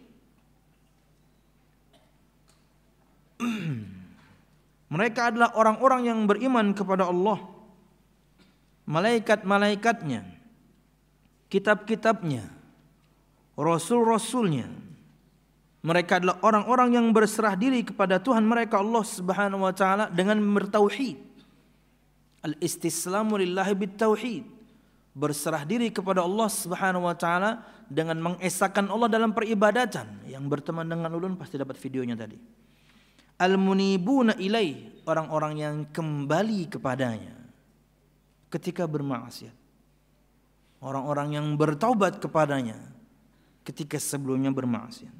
Mereka adalah orang-orang yang beriman kepada Allah, malaikat-malaikatnya, kitab-kitabnya, rasul-rasulnya. Mereka adalah orang-orang yang berserah diri kepada Tuhan mereka Allah Subhanahu wa taala dengan bertauhid. Al-istislamu lillahi bitauhid. Berserah diri kepada Allah Subhanahu wa taala dengan mengesahkan Allah dalam peribadatan. Yang berteman dengan ulun pasti dapat videonya tadi. Al-munibuna ilaih, orang-orang yang kembali kepadanya ketika bermaksiat. Orang-orang yang bertaubat kepadanya ketika sebelumnya bermaksiat.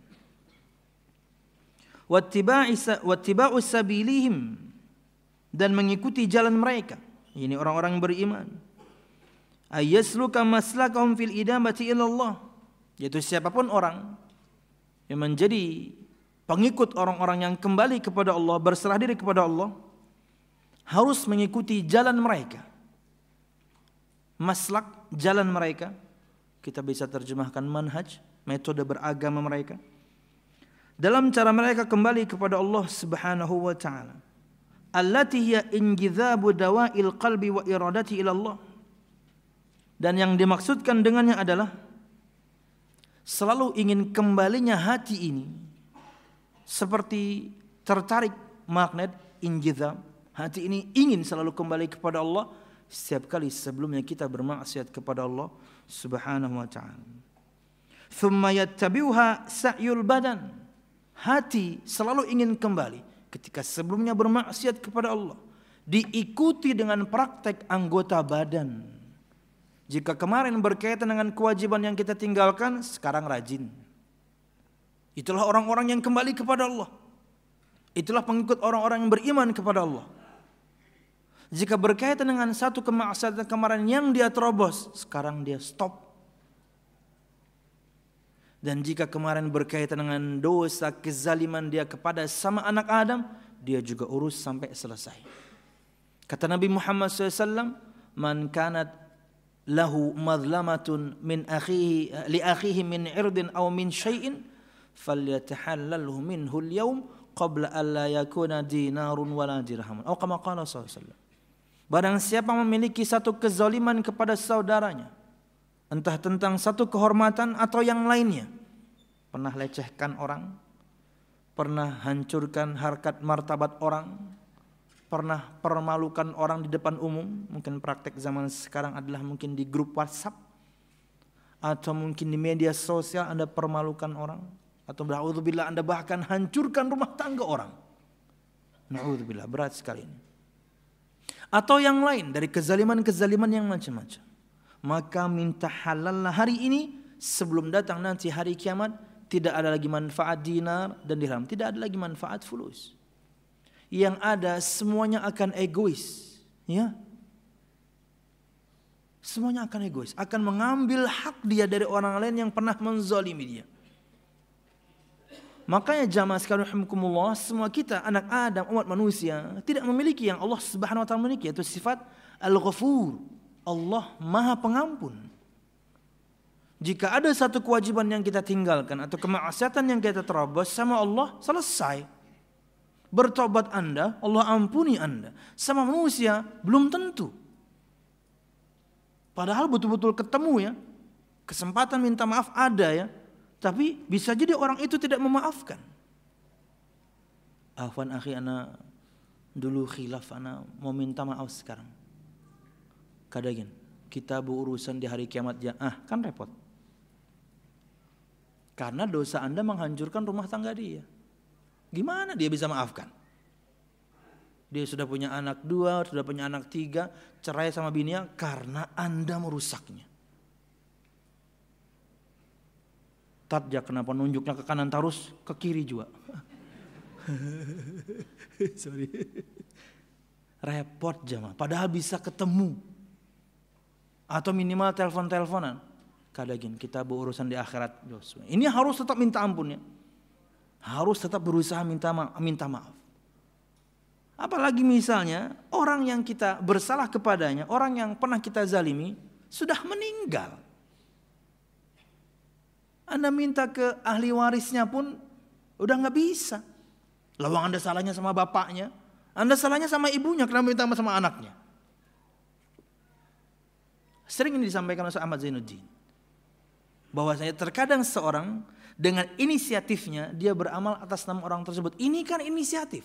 Wattiba'u sabilihim, dan mengikuti jalan mereka. Ini orang-orang beriman. Ayasluka maslakahum fil idamati ilallah, yaitu siapapun orang yang menjadi pengikut orang-orang yang kembali kepada Allah, berserah diri kepada Allah, harus mengikuti jalan mereka. Maslak, jalan mereka, kita bisa terjemahkan manhaj, metode beragama mereka, dalam cara mereka kembali kepada Allah Subhanahu wa taala. Allati hiya injidhabu dawa'il qalbi wa iradati ila Allah. Dan yang dimaksudkan dengannya adalah selalu ingin kembalinya hati ini seperti tertarik magnet, injidhab. Hati ini ingin selalu kembali kepada Allah setiap kali sebelumnya kita bermaksiat kepada Allah Subhanahu wa taala. Thumma yattabi'uha sa'yul badan. Hati selalu ingin kembali ketika sebelumnya bermaksiat kepada Allah, diikuti dengan praktek anggota badan. Jika kemarin berkaitan dengan kewajiban yang kita tinggalkan, sekarang rajin. Itulah orang-orang yang kembali kepada Allah. Itulah pengikut orang-orang yang beriman kepada Allah. Jika berkaitan dengan satu kemaksiatan kemarin yang dia terobos, sekarang dia stop. Dan jika kemarin berkaitan dengan dosa kezaliman dia kepada sama anak Adam, dia juga urus sampai selesai. Kata Nabi Muhammad shallallahu alaihi wasallam, man kanat lahu madlamatun min akhihi li akhihi min irdin aw min syai'in falyatahallalhu minhu al-yawm qabla an la yakuna dinarun wala dirhamun. Atau kama qala sallallahu alaihi wasallam. Barang siapa memiliki satu kezaliman kepada saudaranya, entah tentang satu kehormatan atau yang lainnya, pernah lecehkan orang, pernah hancurkan harkat martabat orang, pernah permalukan orang di depan umum. Mungkin praktek zaman sekarang adalah mungkin di grup WhatsApp, atau mungkin di media sosial Anda permalukan orang, atau na'udzubillah Anda bahkan hancurkan rumah tangga orang. Na'udzubillah, berat sekali ini. Atau yang lain dari kezaliman-kezaliman yang macam-macam. Maka minta halallah hari ini sebelum datang nanti hari kiamat. Tidak ada lagi manfaat dinar dan dirham, tidak ada lagi manfaat fulus. Yang ada semuanya akan egois, ya. Semuanya akan egois, akan mengambil hak dia dari orang lain yang pernah menzalimi dia. Makanya jamaah sekalian rahimakumullah, semua kita anak Adam, umat manusia tidak memiliki yang Allah Subhanahu wa taala memiliki, yaitu sifat Al-Ghafur. Allah Maha Pengampun. Jika ada satu kewajiban yang kita tinggalkan atau kemaksiatan yang kita terabas sama Allah, selesai. Bertobat Anda, Allah ampuni Anda. Sama manusia belum tentu. Padahal betul-betul ketemu ya. Kesempatan minta maaf ada ya. Tapi bisa jadi orang itu tidak memaafkan. Afwan akhi, ana dulu khilaf, ana mau minta maaf sekarang. Kadang kita berurusan di hari kiamat ya, ah kan repot. Karena dosa Anda menghancurkan rumah tangga dia. Gimana dia bisa maafkan? Dia sudah punya anak dua, sudah punya anak tiga, cerai sama bininya karena Anda merusaknya. Tadja kenapa nunjuknya ke kanan terus, ke kiri juga. Sorry. Repot jamaah, padahal bisa ketemu. Atau minimal telepon-teleponan. Kadang kita berurusan di akhirat. Ini harus tetap minta ampun ya. Harus tetap berusaha minta maaf, minta maaf. Apalagi misalnya orang yang kita bersalah kepadanya, orang yang pernah kita zalimi sudah meninggal. Anda minta ke ahli warisnya pun udah nggak bisa. Lawang Anda salahnya sama bapaknya, Anda salahnya sama ibunya, kenapa minta sama anaknya? Sering ini disampaikan oleh Ahmad Zainuddin. Bahwasanya terkadang seorang dengan inisiatifnya dia beramal atas nama orang tersebut. Ini kan inisiatif.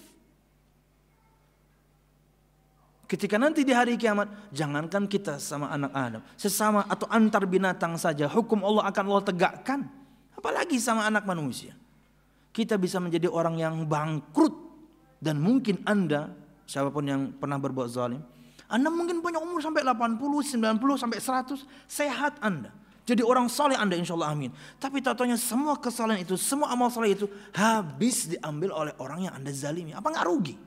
Ketika nanti di hari kiamat, jangankan kita sama anak Adam, sesama atau antar binatang saja hukum Allah akan Allah tegakkan. Apalagi sama anak manusia. Kita bisa menjadi orang yang bangkrut. Dan mungkin Anda, siapapun yang pernah berbuat zalim, Anda mungkin punya umur sampai delapan puluh, sembilan puluh, sampai seratus, sehat Anda. Jadi orang soleh Anda insya Allah amin. Tapi tatanya semua kesalahan itu, semua amal soleh itu habis diambil oleh orang yang Anda zalimi. Apa nggak rugi?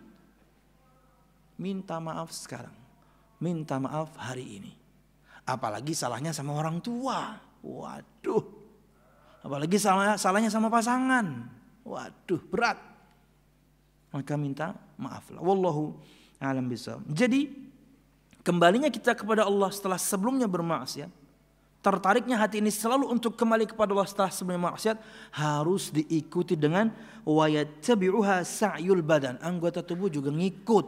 Minta maaf sekarang. Minta maaf hari ini. Apalagi salahnya sama orang tua. Waduh. Apalagi salah, salahnya sama pasangan. Waduh, berat. Maka minta maaflah. Wallahu a'lam bishawab. Jadi kembalinya kita kepada Allah setelah sebelumnya bermaksiat. Tertariknya hati ini selalu untuk kembali kepada Allah setelah sebelum maksiat harus diikuti dengan wa yattabi'uha sa'yul badan. Anggota tubuh juga ngikut.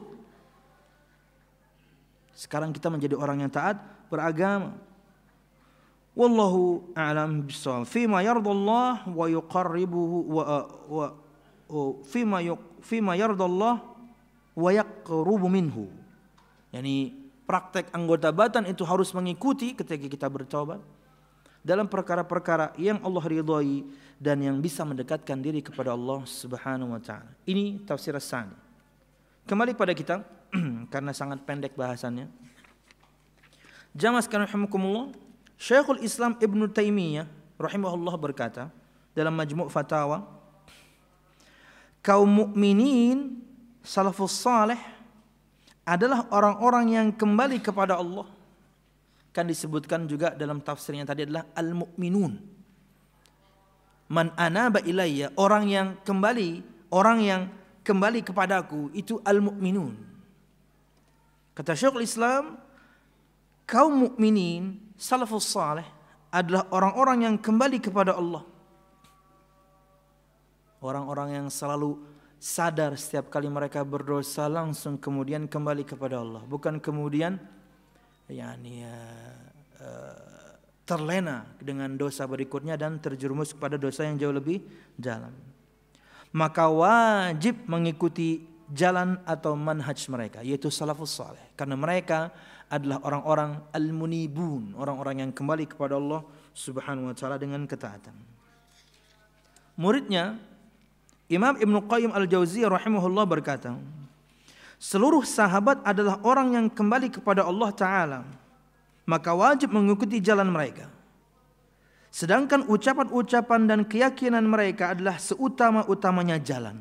Sekarang kita menjadi orang yang taat beragama. Wallahu a'lam bishawab. Fima yardallah wa yuqarribuhu wa wa fima fima yardallah wa yaqrubu minhu. Yani praktek anggota badan itu harus mengikuti ketika kita bertobat dalam perkara-perkara yang Allah ridhai dan yang bisa mendekatkan diri kepada Allah Subhanahu wa taala. Ini tafsir as-Sa'di. Kembali pada kita karena sangat pendek bahasannya. Jamaah sekalian rahimakumullah, Syekhul Islam Ibnu Taimiyah rahimahullah berkata dalam Majmu' Fatawa, kaum mukminin salafus saleh adalah orang-orang yang kembali kepada Allah. Kan disebutkan juga dalam tafsirnya tadi adalah al-mu'minun. Man anaba ilayya, orang yang kembali, orang yang kembali kepadaku itu al-mu'minun. Kata Syekhul Islam, kaum mukminin salafus saleh adalah orang-orang yang kembali kepada Allah. Orang-orang yang selalu sadar setiap kali mereka berdosa langsung kemudian kembali kepada Allah, bukan kemudian yakni uh, terlena dengan dosa berikutnya dan terjerumus kepada dosa yang jauh lebih dalam. maka wajib mengikuti jalan atau manhaj mereka, yaitu salafus saleh, karena mereka adalah orang-orang al-munibun, orang-orang yang kembali kepada Allah Subhanahu wa taala dengan ketaatan. Muridnya Imam Ibnu Qayyim Al-Jauziyah rahimahullah berkata, seluruh sahabat adalah orang yang kembali kepada Allah taala, maka wajib mengikuti jalan mereka. Sedangkan ucapan-ucapan dan keyakinan mereka adalah seutama-utamanya jalan.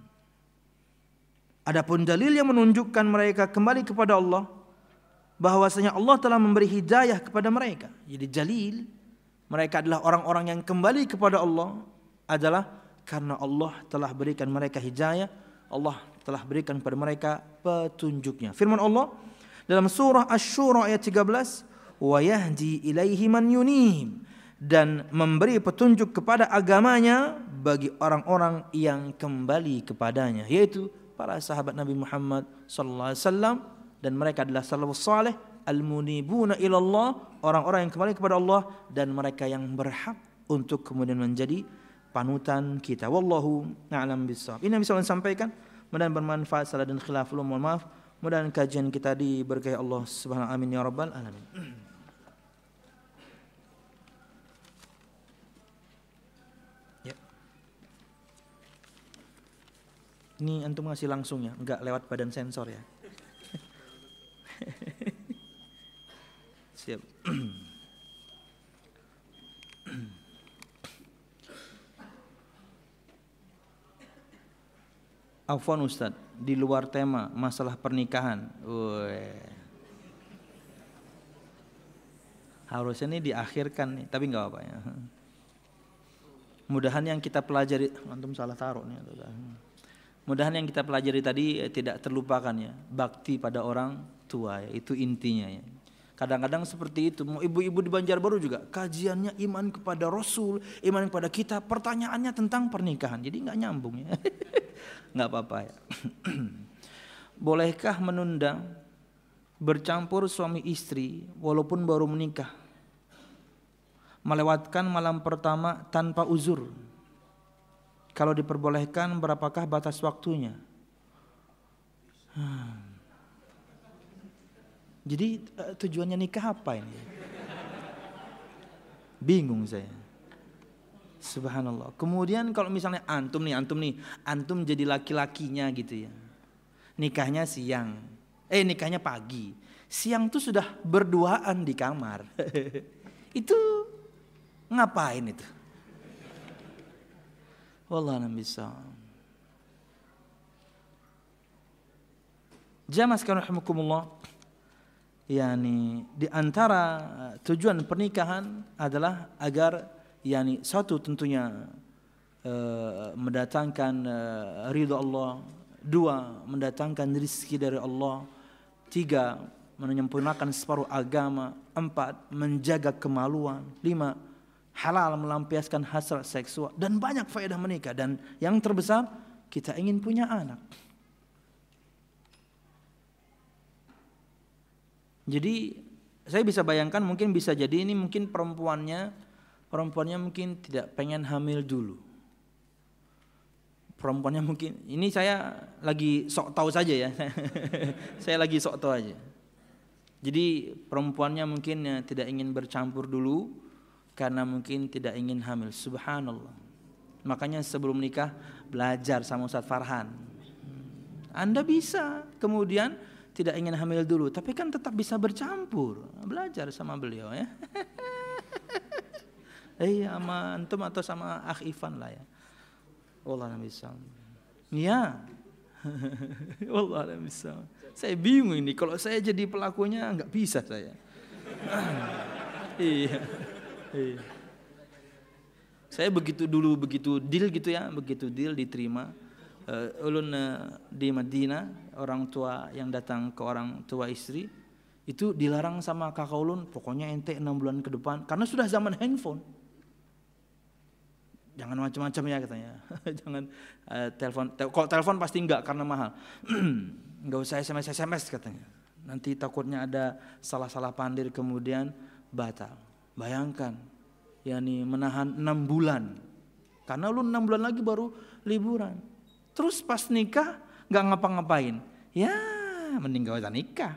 Adapun dalil yang menunjukkan mereka kembali kepada Allah, bahwasanya Allah telah memberi hidayah kepada mereka. Jadi dalil mereka adalah orang-orang yang kembali kepada Allah adalah karena Allah telah berikan mereka hidayah, Allah telah berikan kepada mereka petunjuknya. Firman Allah dalam surah Asy-Syura ayat tiga belas, wa yahdi ilaihi man yunib, dan memberi petunjuk kepada agamanya bagi orang-orang yang kembali kepadanya, yaitu para sahabat Nabi Muhammad sallallahu alaihi wasallam, dan mereka adalah salafus saleh al-munibuna ilallah, orang-orang yang kembali kepada Allah dan mereka yang berhak untuk kemudian menjadi panutan kita. Wallahu a'lam bishawab. Ini yang bisa saya sampaikan, mudah-mudahan bermanfaat. Salah dan khilaf, mohon maaf. Mudah-mudahan kajian kita diberkahi Allah Subhanahu amin ya rabbal alamin. Ini antum ngasih langsung ya, enggak lewat badan sensor ya. Siap. Afwan Ustaz, di luar tema masalah pernikahan. Uwe. Harusnya ini diakhirkan nih, tapi enggak apa-apa ya. Mudahan yang kita pelajari, antum salah taruh nih. Mudahan yang kita pelajari tadi eh, tidak terlupakan ya, bakti pada orang tua ya, itu intinya ya. Kadang-kadang seperti itu, mau ibu-ibu di Banjarbaru juga kajiannya iman kepada Rasul, iman kepada kita, pertanyaannya tentang pernikahan, jadi nggak nyambung ya. Nggak apa-apa ya. Bolehkah menunda bercampur suami istri walaupun baru menikah, melewatkan malam pertama tanpa uzur? Kalau diperbolehkan, berapakah batas waktunya? Hmm. Jadi tujuannya nikah apa ini? Bingung saya. Subhanallah. Kemudian kalau misalnya antum nih, antum nih, antum jadi laki-lakinya gitu ya. Nikahnya siang. Eh nikahnya pagi. Siang tuh sudah berduaan di kamar. Itu ngapain itu? Wallahu a'lam bishawab. Jamaah sekalian rahimakumullah, yani di antara tujuan pernikahan adalah agar yani satu tentunya uh, mendatangkan uh, ridha Allah, dua mendatangkan rezeki dari Allah, tiga menyempurnakan separuh agama, empat menjaga kemaluan, lima halal melampiaskan hasrat seksual, dan banyak faedah menikah, dan yang terbesar kita ingin punya anak. Jadi saya bisa bayangkan mungkin bisa jadi ini mungkin perempuannya perempuannya mungkin tidak pengen hamil dulu. Perempuannya mungkin, ini saya lagi sok tahu saja ya. Saya lagi sok tahu aja. Jadi perempuannya mungkin ya, tidak ingin bercampur dulu karena mungkin tidak ingin hamil. Subhanallah. Makanya sebelum nikah belajar sama Ustaz Farhan. Anda bisa kemudian tidak ingin hamil dulu, tapi kan tetap bisa bercampur. Belajar sama beliau ya. Eh sama antum atau sama Akh Ivan lah ya. Wallah a'lam bishawab. Ya. Wallah a'lam bishawab. Saya bingung ini, kalau saya jadi pelakunya enggak bisa saya. Iya. Iya. Saya begitu dulu begitu deal gitu ya, begitu deal diterima. Uh, ulun uh, di Madinah, orang tua yang datang ke orang tua istri itu dilarang sama kakak ulun, pokoknya ente enam bulan ke depan, karena sudah zaman handphone. Jangan macam-macam ya katanya. Jangan uh, telepon. Te- kalau telepon pasti enggak karena mahal. Enggak usah S M S S M S katanya. Nanti takutnya ada salah-salah pandir kemudian batal. Bayangkan, yakni menahan enam bulan Karena lu enam bulan lagi baru liburan. Terus pas nikah nggak ngapa-ngapain. Ya mending gak usah nikah.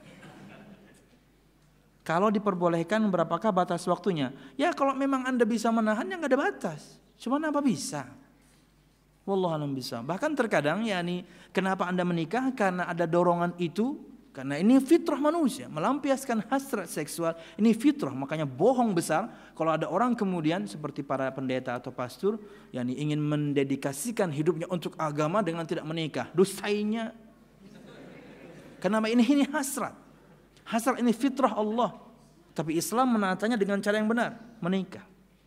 Kalau diperbolehkan berapakah batas waktunya? Ya kalau memang Anda bisa menahan ya nggak ada batas. Cuman apa bisa? Wallahu a'lam bishawab. Bahkan terkadang yakni kenapa Anda menikah karena ada dorongan itu, karena ini fitrah manusia, melampiaskan hasrat seksual. Ini fitrah, makanya bohong besar kalau ada orang kemudian seperti para pendeta atau pastor yakni ingin mendedikasikan hidupnya untuk agama dengan tidak menikah. Dosanya. Kenapa ini ini hasrat? Hasrat ini fitrah Allah. Tapi Islam menatanya dengan cara yang benar, menikah.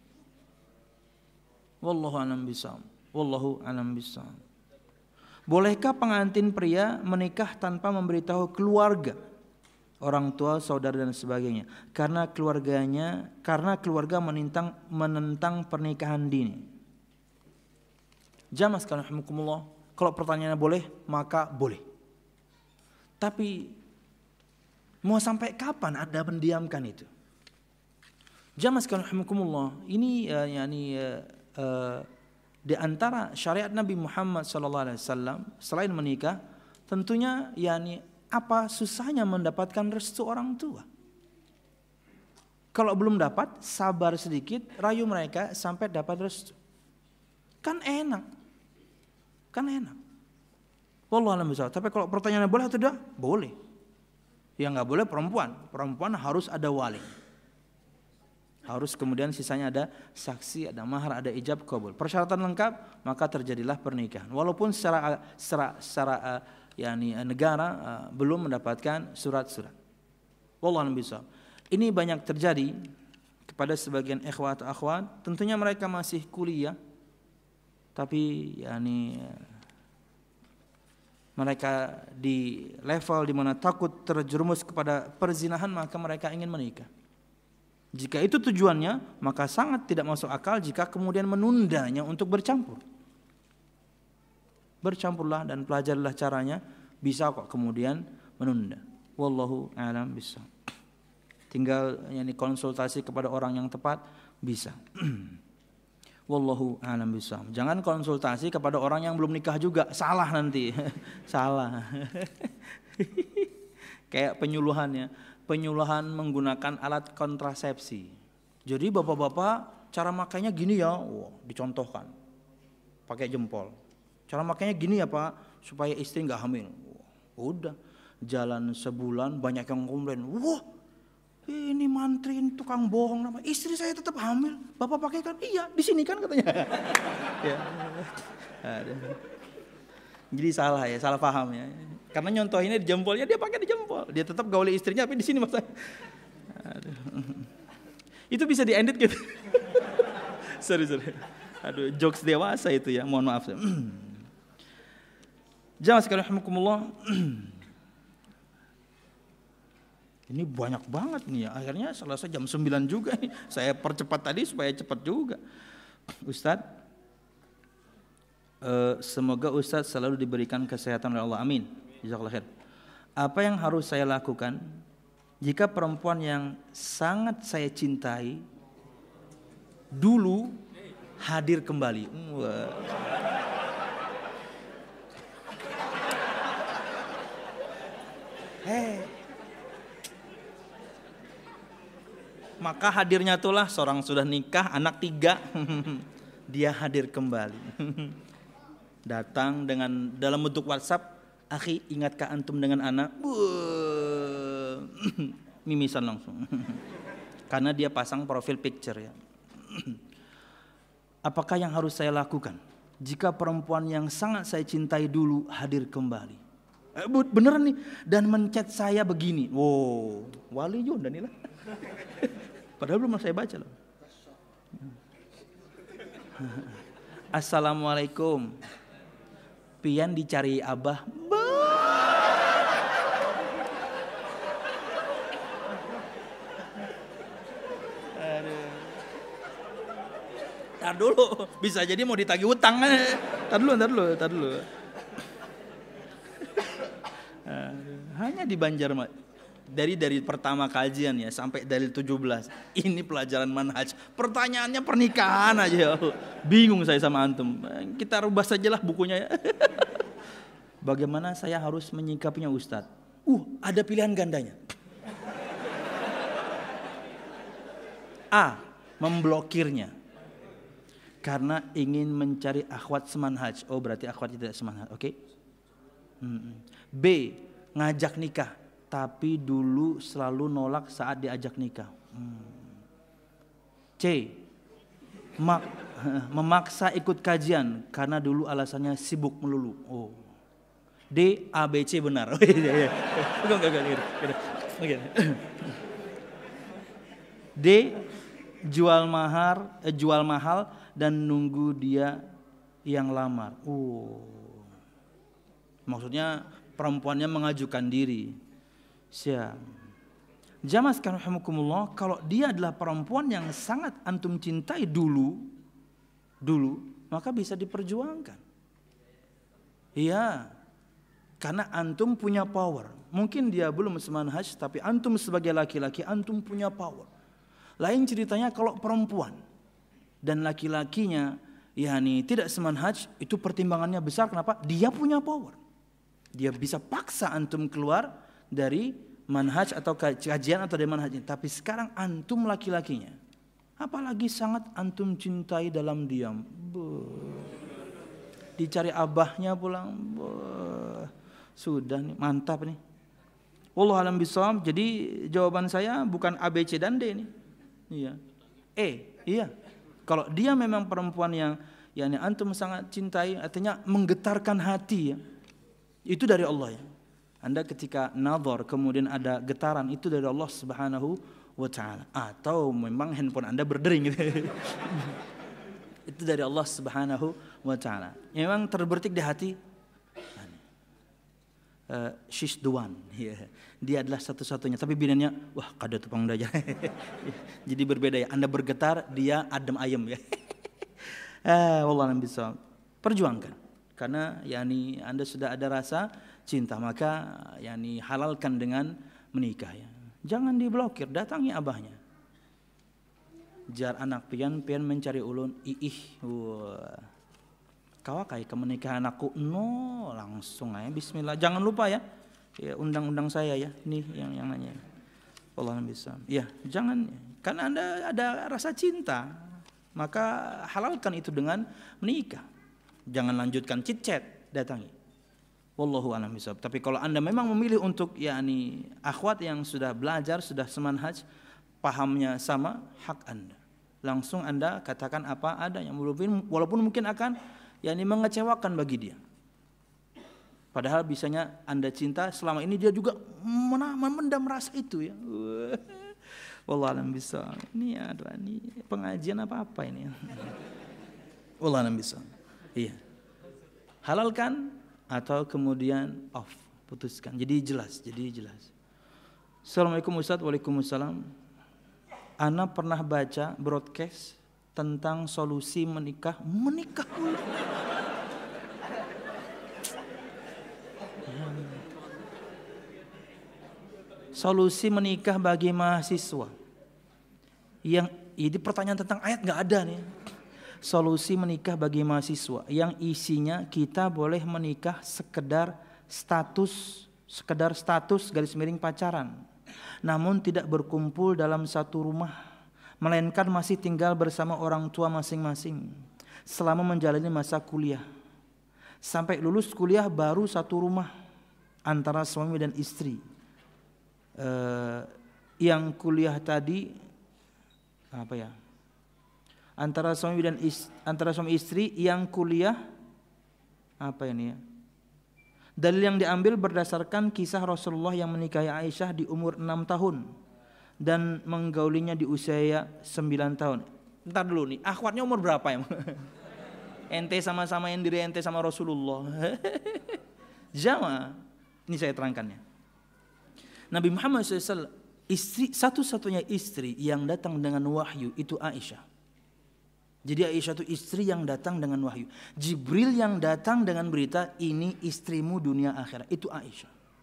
Wallahu a'lam bishawab. Wallahu a'lam bishawab. Bolehkah pengantin pria menikah tanpa memberitahu keluarga, orang tua, saudara dan sebagainya? Karena keluarganya, karena keluarga menentang menentang pernikahan dini. Jamaah sekalian rahimakumullah, kalau pertanyaannya boleh, maka boleh. Tapi mau sampai kapan Anda mendiamkan itu? Jamaah sekalian rahimakumullah, ini uh, yakni uh, uh, di antara syariat Nabi Muhammad sallallahu alaihi wasallam selain menikah, tentunya yakni apa susahnya mendapatkan restu orang tua? Kalau belum dapat, sabar sedikit, rayu mereka sampai dapat restu. Kan enak. Kan enak. Wallahu a'lam bishawab. Tapi kalau pertanyaannya boleh atau tidak? Boleh. Yang enggak boleh perempuan. Perempuan harus ada wali. Harus kemudian sisanya ada saksi, ada mahar, ada ijab qabul. Persyaratan lengkap, maka terjadilah pernikahan. Walaupun secara secara, secara uh, yakni uh, negara uh, belum mendapatkan surat-surat. Wallahu a'lam bishawab. Ini banyak terjadi kepada sebagian ikhwat akhwat, tentunya mereka masih kuliah. Tapi yakni uh, mereka di level di mana takut terjerumus kepada perzinahan, maka mereka ingin menikah. Jika itu tujuannya, maka sangat tidak masuk akal jika kemudian menundanya untuk bercampur. Bercampurlah dan pelajarilah caranya, bisa kok kemudian menunda. Wallahu a'lam bishawab. Tinggal yani konsultasi kepada orang yang tepat, bisa. Wallahu a'lam bishawab. Jangan konsultasi kepada orang yang belum nikah juga, salah nanti. Salah. Kayak penyuluhannya. Penyuluhan menggunakan alat kontrasepsi. Jadi bapak-bapak cara makainya gini ya, wow, dicontohkan. Pakai jempol. Cara makainya gini ya Pak, supaya istri nggak hamil. Wow, udah jalan sebulan banyak yang komplain. Wah, ini mantrin tukang bohong nama. Istri saya tetap hamil. Bapak pakai kan? Iya, di sini kan katanya. Ya. Jadi salah ya, salah paham ya. Karena nyontohinnya di jempolnya, dia pakai di jempol. Dia tetap gauli istrinya, tapi di sini maksudnya. Aduh. Itu bisa diedit gitu. sorry, sorry. Aduh, jokes dewasa itu ya, mohon maaf. Jamaah sekalian rahimakumullah. Ini banyak banget nih ya. Akhirnya selesai jam sembilan juga nih. Saya percepat tadi supaya cepat juga. Ustadz, uh, semoga Ustadz selalu diberikan kesehatan oleh Allah. Amin. Jazakallah khair. Apa yang harus saya lakukan jika perempuan yang sangat saya cintai dulu hadir kembali? Wah. Hey. Maka hadirnya itulah seorang sudah nikah, anak tiga, dia hadir kembali. Datang dengan dalam bentuk WhatsApp. Akhi, ingatkah antum dengan anak? Wuh, mimisan langsung. Karena dia pasang profil picture ya. Apakah yang harus saya lakukan jika perempuan yang sangat saya cintai dulu hadir kembali? Eh, beneran nih, dan menchat saya begini. Wow, wali juga nih lah. Padahal belum saya baca loh. Assalamualaikum. Pian dicari abah. Tar dulu, bisa jadi mau ditagih utang. Tar dulu, tar dulu, tar dulu. Hanya di Banjar, Dari dari pertama kajian ya sampai dalil tujuh belas. Ini pelajaran manhaj. Pertanyaannya pernikahan aja. Bingung saya sama antum. Kita rubah sajalah bukunya ya. Bagaimana saya harus menyikapinya Ustadz? Uh, ada pilihan gandanya. A. Memblokirnya. Karena ingin mencari akhwat semanhaj. Oh berarti akhwat tidak semanhaj. Oke. Okay? Hmm. B. Ngajak nikah. Tapi dulu selalu nolak saat diajak nikah. Hmm. C. Mak, memaksa ikut kajian karena dulu alasannya sibuk melulu. Oh. D. A, B, C benar. D. Jual mahar, eh, jual mahal dan nunggu dia yang lamar. Oh. Maksudnya perempuannya mengajukan diri. Siap. Jamaah sekalian rahimakumullah, kalau dia adalah perempuan yang sangat antum cintai dulu, dulu, maka bisa diperjuangkan. Iya. Karena antum punya power. Mungkin dia belum semanhaj, tapi antum sebagai laki-laki antum punya power. Lain ceritanya kalau perempuan dan laki-lakinya yakni tidak semanhaj, itu pertimbangannya besar. Kenapa? Dia punya power. Dia bisa paksa antum keluar dari manhaj atau kajian atau dari manhajnya. Tapi sekarang antum laki-lakinya, apalagi sangat antum cintai dalam diam, Buh. Dicari abahnya pulang, Buh. Sudah nih mantap nih. Wallahu a'lam bishawab. Jadi jawaban saya bukan A, B, C dan D nih. Iya. E, iya. Kalau dia memang perempuan yang yakni antum sangat cintai, artinya menggetarkan hati ya. Itu dari Allah ya. Anda ketika nazar kemudian ada getaran, itu dari Allah Subhanahu wa taala. Atau memang handphone Anda berdering gitu. Itu dari Allah Subhanahu wa taala. Memang terbertik di hati. Uh, she's the one. Yeah. Dia adalah satu-satunya. Tapi bidangnya, wah kada tupang daja. Jadi berbeda ya. Anda bergetar, dia adem ayem ya. Ah, wallahu a'lam bishawab. Perjuangkan. Karena yakni Anda sudah ada rasa cinta, maka yakni halalkan dengan menikah ya. Jangan diblokir, datangi abahnya. Jar anak pian pian mencari ulun iih. Wah. Kawakai ke menikah anakku, no langsung aja bismillah. Jangan lupa ya. Ya undang-undang saya ya. Nih yang yang nanya. Allah bisa. Ya, jangan karena Anda ada rasa cinta, maka halalkan itu dengan menikah. Jangan lanjutkan chit-chat, datangi. Wallahu a'lam bishawab. Tapi kalau Anda memang memilih untuk yakni akhwat yang sudah belajar, sudah semanhaj, pahamnya sama, hak Anda. Langsung Anda katakan apa adanya, walaupun walaupun mungkin akan yakni mengecewakan bagi dia. Padahal bisanya Anda cinta, selama ini dia juga memendam rasa itu ya. Wallahu a'lam bishawab. Ini adalah ini pengajian apa-apa ini. Wallahu a'lam bishawab. Iya. Halalkan atau kemudian off, putuskan. Jadi jelas, jadi jelas. Assalamualaikum Ustaz. Waalaikumsalam. Ana pernah baca broadcast tentang solusi menikah, menikah pula. Solusi menikah bagi mahasiswa. Yang ini pertanyaan tentang ayat nggak ada nih. Solusi menikah bagi mahasiswa yang isinya kita boleh menikah sekedar status, sekedar status garis miring pacaran, namun tidak berkumpul dalam satu rumah, melainkan masih tinggal bersama orang tua masing-masing selama menjalani masa kuliah. Sampai lulus kuliah baru satu rumah antara suami dan istri. Uh, yang kuliah tadi apa ya? Antara suami dan istri, antara suami istri yang kuliah apa ini ya? Dalil yang diambil berdasarkan kisah Rasulullah yang menikahi Aisyah di umur enam tahun dan menggaulinya di usia sembilan tahun. Entar dulu nih, akhwatnya umur berapa ya? Ente sama-sama yang diri ente sama Rasulullah. Jama, ini saya terangkannya. Nabi Muhammad shallallahu alaihi wasallam istri satu-satunya istri yang datang dengan wahyu itu Aisyah. Jadi Aisyah itu istri yang datang dengan wahyu. Jibril yang datang dengan berita ini istrimu dunia akhirat itu Aisyah.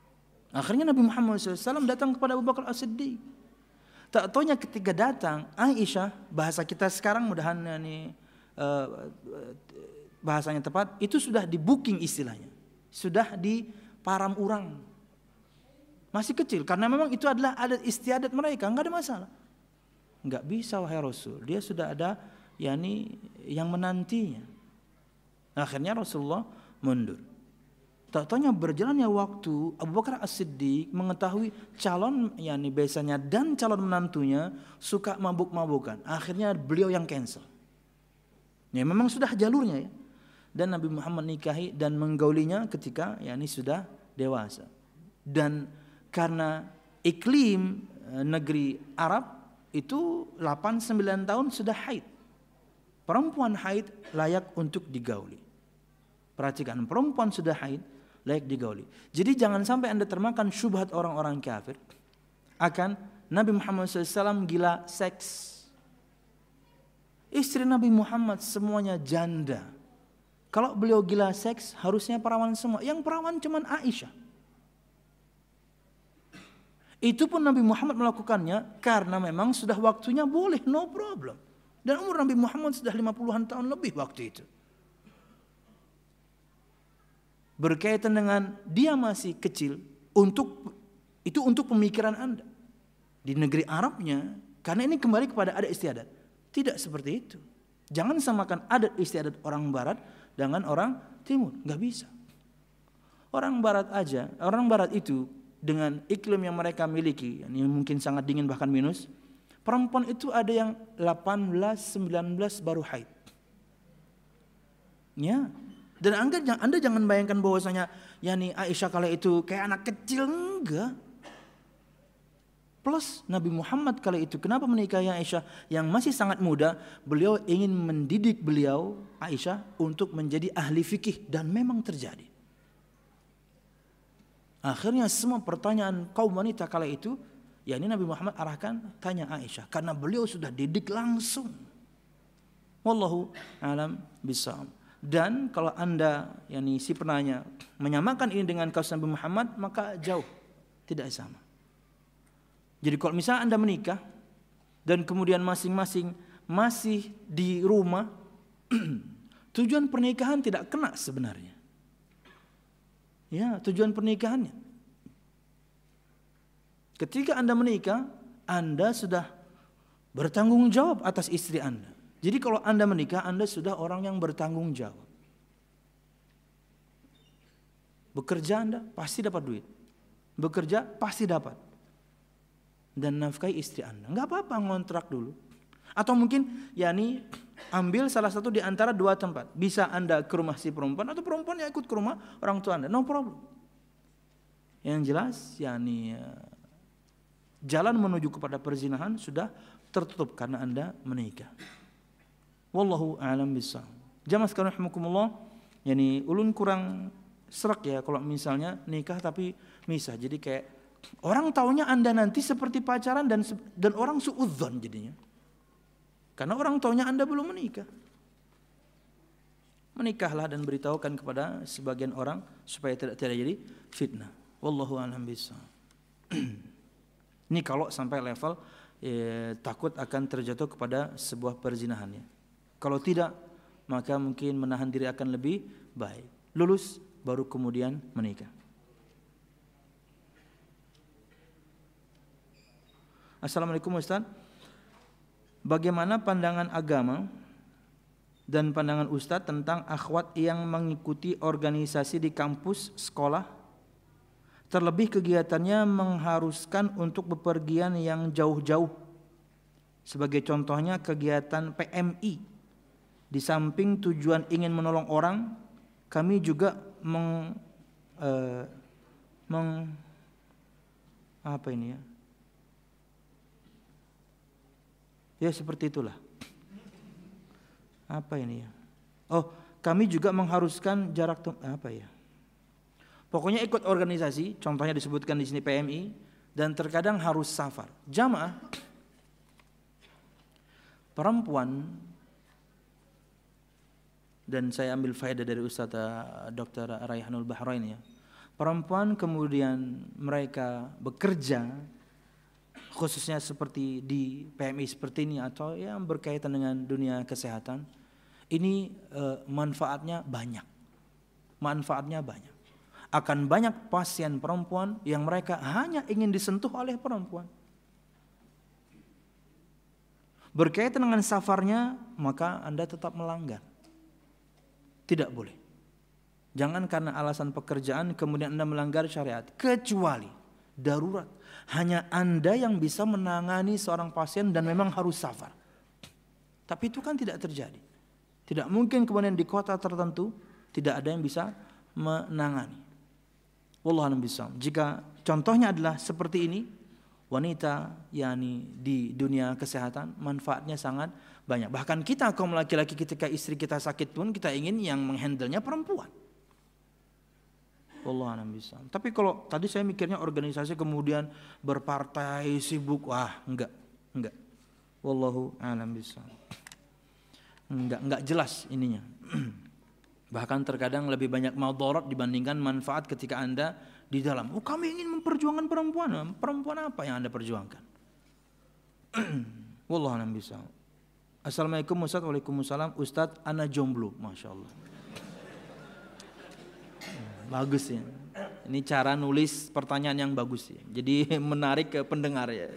Akhirnya Nabi Muhammad shallallahu alaihi wasallam datang kepada Abu Bakar As-Siddiq. Tak taunya ketika datang Aisyah, bahasa kita sekarang mudahan ini uh, bahasanya tepat, itu sudah di booking istilahnya, sudah di param urang, masih kecil karena memang itu adalah adat istiadat mereka, nggak ada masalah. Nggak bisa wahai Rasul, dia sudah ada yakni yang menantinya. Akhirnya Rasulullah mundur. Tak taunya berjalannya waktu, Abu Bakar As-Siddiq mengetahui calon yakni besannya dan calon menantunya suka mabuk-mabukan. Akhirnya beliau yang cancel. Ya memang sudah jalurnya ya. Dan Nabi Muhammad nikahi dan menggaulinya ketika yakni sudah dewasa. Dan karena iklim negeri Arab itu delapan sembilan tahun sudah haid. Perempuan haid layak untuk digauli. Perhatikan, perempuan sudah haid layak digauli. Jadi jangan sampai Anda termakan syubhat orang-orang kafir akan Nabi Muhammad shallallahu alaihi wasallam gila seks. Istri Nabi Muhammad semuanya janda. Kalau beliau gila seks harusnya perawan semua. Yang perawan cuman Aisyah. Itu pun Nabi Muhammad melakukannya karena memang sudah waktunya, boleh, no problem. Dan umur Nabi Muhammad sudah lima puluhan tahun lebih waktu itu. Berkaitan dengan dia masih kecil, untuk itu untuk pemikiran Anda. Di negeri Arabnya, karena ini kembali kepada adat istiadat. Tidak seperti itu. Jangan samakan adat istiadat orang barat dengan orang timur, nggak bisa. Orang barat aja, orang barat itu dengan iklim yang mereka miliki, yang mungkin sangat dingin bahkan minus, perempuan itu ada yang delapan belas, sembilan belas baru haid. Ya. Dan anda, anda jangan bayangkan bahwasanya yani Aisyah kala itu kayak anak kecil, enggak. Plus Nabi Muhammad kala itu kenapa menikahi Aisyah yang masih sangat muda? Beliau ingin mendidik beliau Aisyah untuk menjadi ahli fikih, dan memang terjadi. Akhirnya semua pertanyaan kaum wanita kala itu, yakni Nabi Muhammad arahkan tanya Aisyah karena beliau sudah didik langsung. Wallahu alam bishawab. Dan kalau Anda yakni si penanya menyamakan ini dengan kasus Nabi Muhammad, maka jauh tidak sama. Jadi kalau misalnya Anda menikah dan kemudian masing-masing masih di rumah, tujuan pernikahan tidak kena sebenarnya. Ya, tujuan pernikahannya. Ketika Anda menikah, Anda sudah bertanggung jawab atas istri Anda. Jadi kalau Anda menikah, Anda sudah orang yang bertanggung jawab. Bekerja Anda pasti dapat duit. Bekerja pasti dapat. Dan nafkahi istri Anda. Enggak apa-apa ngontrak dulu. Atau mungkin yakni ambil salah satu di antara dua tempat. Bisa Anda ke rumah si perempuan atau perempuan yang ikut ke rumah orang tua Anda. No problem. Yang jelas yakni jalan menuju kepada perzinahan sudah tertutup karena Anda menikah. Wallahu a'lam bishawab. Jamaah sekalian rahimakumullah, yani ulun kurang serak ya kalau misalnya nikah tapi misah. Jadi kayak orang taunya Anda nanti seperti pacaran dan dan orang suudzon jadinya. Karena orang taunya Anda belum menikah. Menikahlah dan beritahukan kepada sebagian orang supaya tidak tidak jadi fitnah. Wallahu a'lam bishawab. Ini kalau sampai level eh, takut akan terjatuh kepada sebuah perzinahan ya. Kalau tidak, maka mungkin menahan diri akan lebih baik. Lulus, baru kemudian menikah. Assalamualaikum Ustaz. Bagaimana pandangan agama dan pandangan Ustaz tentang akhwat yang mengikuti organisasi di kampus sekolah? Terlebih kegiatannya mengharuskan untuk bepergian yang jauh-jauh. Sebagai contohnya kegiatan P M I. Di samping tujuan ingin menolong orang, kami juga meng, uh, meng apa ini ya? Ya seperti itulah. Apa ini ya? Oh, kami juga mengharuskan jarak tem- apa ya? Pokoknya ikut organisasi, contohnya disebutkan di sini P M I, dan terkadang harus safar. Jamaah perempuan, dan saya ambil faedah dari Ustaz Doktor Raihanul Bahrain ya. perempuan kemudian mereka bekerja, khususnya seperti di P M I seperti ini atau yang berkaitan dengan dunia kesehatan, ini eh, manfaatnya banyak. Manfaatnya banyak. Akan banyak pasien perempuan yang mereka hanya ingin disentuh oleh perempuan. Berkaitan dengan safarnya, maka Anda tetap melanggar. Tidak boleh. Jangan karena alasan pekerjaan kemudian Anda melanggar syariat. Kecuali darurat. Hanya Anda yang bisa menangani seorang pasien dan memang harus safar. Tapi itu kan tidak terjadi. Tidak mungkin kemudian di kota tertentu tidak ada yang bisa menangani. Wallahu a'lam bishawab. Jika contohnya adalah seperti ini, wanita yakni di dunia kesehatan manfaatnya sangat banyak. Bahkan kita kaum laki-laki ketika istri kita sakit pun kita ingin yang menghandlenya perempuan. Wallahu a'lam bishawab. Tapi kalau tadi saya mikirnya organisasi kemudian berpartai sibuk, wah enggak, enggak. Wallahu a'lam bishawab. Enggak, enggak jelas ininya. Bahkan terkadang lebih banyak madarat dibandingkan manfaat ketika Anda di dalam. Oh, kami ingin memperjuangkan perempuan. Perempuan apa yang Anda perjuangkan? Wallahu a'lam bishawab. Assalamualaikum Ustaz. Waalaikumsalam Ustaz, ana jomblo. Masya Allah. Bagus ya. Ini cara nulis pertanyaan yang bagus ya. Jadi menarik ke pendengar ya.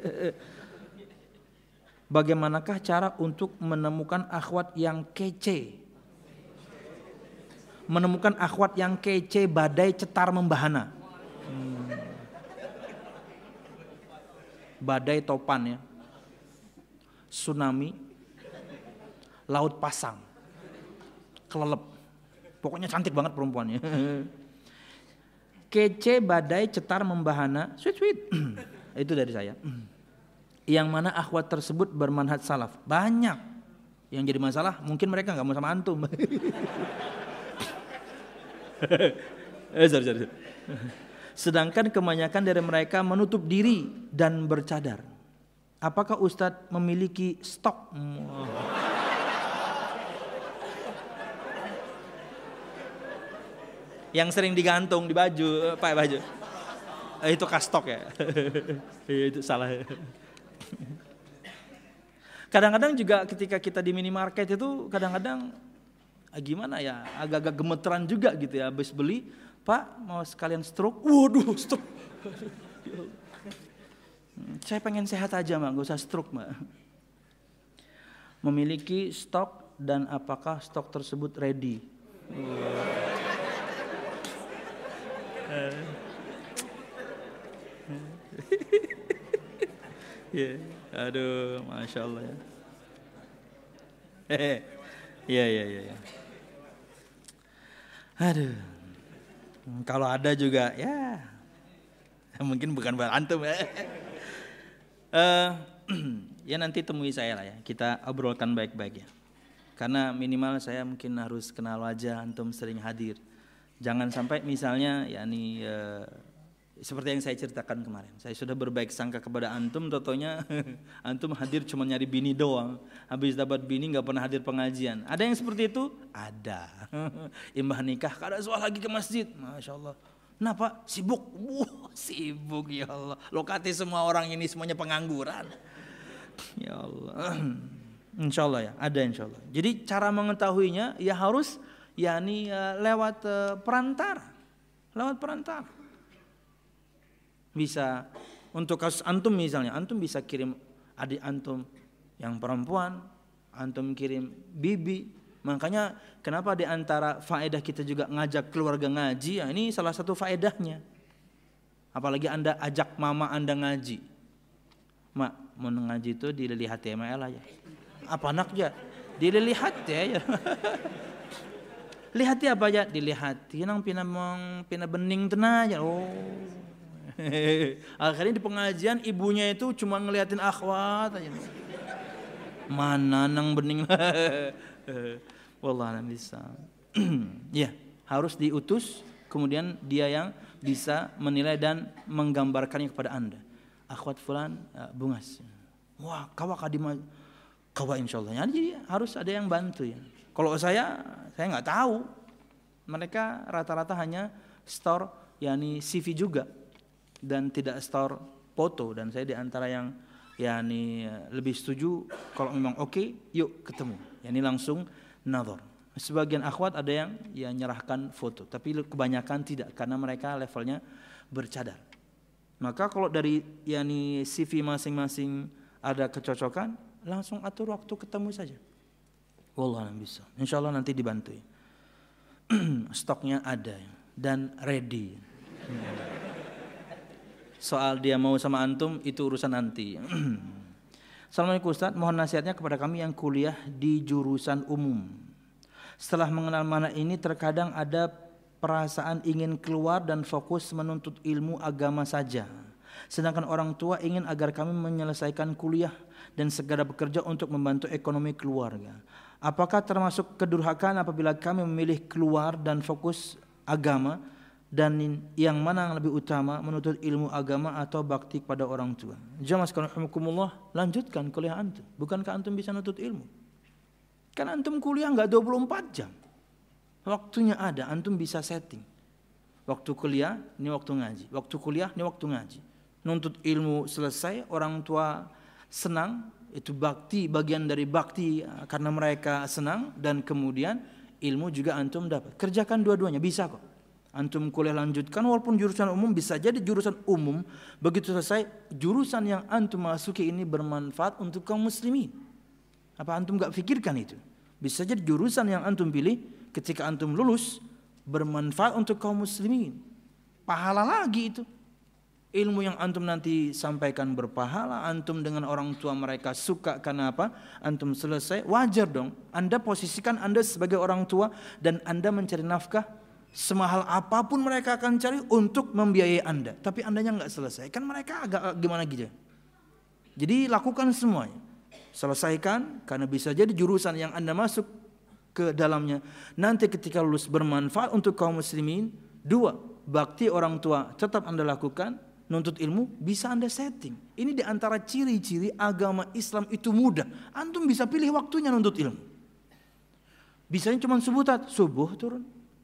Bagaimanakah cara untuk menemukan akhwat yang kece? Menemukan akhwat yang kece badai cetar membahana. Hmm. Badai topan ya. Tsunami. Laut pasang. Kelelep. Pokoknya cantik banget perempuannya. Kece, badai, cetar, membahana, sweet sweet. Itu dari saya. Yang mana akhwat tersebut bermanhaj salaf. Banyak. Yang jadi masalah mungkin mereka nggak mau sama antum. eh, sorry, sorry. Sedangkan kebanyakan dari mereka menutup diri dan bercadar. Apakah Ustadz memiliki stok? Yang sering digantung di baju, pakai baju. Eh, itu kastok ya. Itu salah. Kadang-kadang juga ketika kita di minimarket itu kadang-kadang gimana ya, agak-agak gemeteran juga gitu ya. Habis beli, Pak mau sekalian stroke. Waduh, stroke. Saya pengen sehat aja Mbak, gak usah stroke Mbak. Memiliki stok dan apakah stok tersebut ready? Ya, aduh, masya Allah ya. Hehe, ya ya ya. ya. Aduh, kalau ada juga ya, mungkin bukan buat antum ya. Uh, ya nanti temui saya lah ya, kita obrolkan baik-baik ya. Karena minimal saya mungkin harus kenal wajah antum sering hadir. Jangan sampai misalnya yakni uh, seperti yang saya ceritakan kemarin. Saya sudah berbaik sangka kepada antum, totonya antum hadir cuma nyari bini doang. Habis dapat bini nggak pernah hadir pengajian. Ada yang seperti itu? Ada. Imbah nikah, kada soal lagi ke masjid. Masya Allah. Kenapa? Sibuk. Wah, sibuk ya Allah. Lokati semua orang ini semuanya pengangguran. Ya Allah. Insya Allah ya, ada insya Allah. Jadi cara mengetahuinya ya harus yakni uh, lewat uh, perantara, lewat perantara. Bisa untuk kasus antum misalnya, antum bisa kirim adik antum yang perempuan, antum kirim bibi. Makanya kenapa di antara faedah kita juga ngajak keluarga ngaji, ya ini salah satu faedahnya. Apalagi Anda ajak mama Anda ngaji. Mak, mau ngaji itu dilihat H T M L aja. Apa anaknya? Dilihat ya. Lihat apa aja? Dilihat. Nang pina mong pina bening tenang aja. Oh. Akhirnya di pengajian ibunya itu cuma ngeliatin akhwat aja. Mana nang bening. Wallah bisa. Ya, harus diutus kemudian dia yang bisa menilai dan menggambarkannya kepada Anda. Akhwat fulan uh, bungas. Wah, kawa kadima kawa insyaallah. Jadi harus ada yang bantu ya. Kalau saya saya enggak tahu. Mereka rata-rata hanya store yakni C V juga dan tidak store foto, dan saya di antara yang yakni lebih setuju kalau memang oke okay, yuk ketemu, yakni langsung nazar. Sebagian akhwat ada yang ya nyerahkan foto, tapi kebanyakan tidak karena mereka levelnya bercadar. Maka kalau dari yakni C V masing-masing ada kecocokan, langsung atur waktu ketemu saja. Wallah bisa. Insyaallah nanti dibantu. Stoknya ada dan ready. Soal dia mau sama antum itu urusan nanti. Assalamualaikum Ustaz, mohon nasihatnya kepada kami yang kuliah di jurusan umum. Setelah mengenal mana ini terkadang ada perasaan ingin keluar dan fokus menuntut ilmu agama saja. Sedangkan orang tua ingin agar kami menyelesaikan kuliah dan segera bekerja untuk membantu ekonomi keluarga. Apakah termasuk kedurhakaan apabila kami memilih keluar dan fokus agama, dan yang mana yang lebih utama menuntut ilmu agama atau bakti kepada orang tua? Jamaah sekalian rahimakumullah, lanjutkan kuliah antum. Bukankah antum bisa menuntut ilmu? Kan antum kuliah enggak dua puluh empat jam. Waktunya ada, antum bisa setting. Waktu kuliah, ini waktu ngaji. Waktu kuliah, ini waktu ngaji. Nuntut ilmu selesai, orang tua senang, itu bakti, bagian dari bakti karena mereka senang, dan kemudian ilmu juga antum dapat. Kerjakan dua-duanya, bisa kok. Antum kuliah lanjutkan walaupun jurusan umum, bisa jadi jurusan umum begitu selesai jurusan yang antum masuki ini bermanfaat untuk kaum muslimin. Apa antum enggak pikirkan itu? Bisa jadi jurusan yang antum pilih ketika antum lulus bermanfaat untuk kaum muslimin. Pahala lagi itu. Ilmu yang antum nanti sampaikan berpahala, antum dengan orang tua mereka suka karena apa? Antum selesai, wajar dong. Anda posisikan Anda sebagai orang tua dan Anda mencari nafkah semahal apapun mereka akan cari untuk membiayai Anda. Tapi Andanya enggak selesai, kan mereka agak gimana gitu. Jadi lakukan semuanya. Selesaikan, karena bisa jadi jurusan yang Anda masuk ke dalamnya nanti ketika lulus bermanfaat untuk kaum muslimin. Dua, bakti orang tua tetap Anda lakukan, nuntut ilmu bisa Anda setting. Ini di antara ciri-ciri agama Islam itu mudah. Antum bisa pilih waktunya nuntut ilmu. Bisanya cuma subuh tat, subuh turun.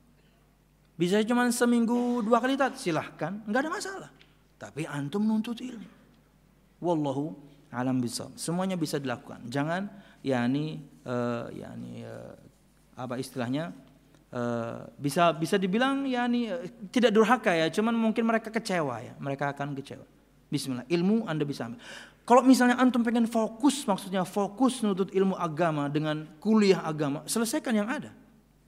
Bisanya cuma seminggu dua kali tat, silahkan, enggak ada masalah. Tapi antum nuntut ilmu. Wallahu alam bisawab. Semuanya bisa dilakukan. Jangan yakni uh, yakni uh, apa istilahnya uh, bisa bisa dibilang yakni uh, tidak durhaka ya, cuman mungkin mereka kecewa ya. Mereka akan kecewa. Bismillah, ilmu Anda bisa ambil. Kalau misalnya antum pengen fokus, maksudnya fokus nuntut ilmu agama dengan kuliah agama, selesaikan yang ada.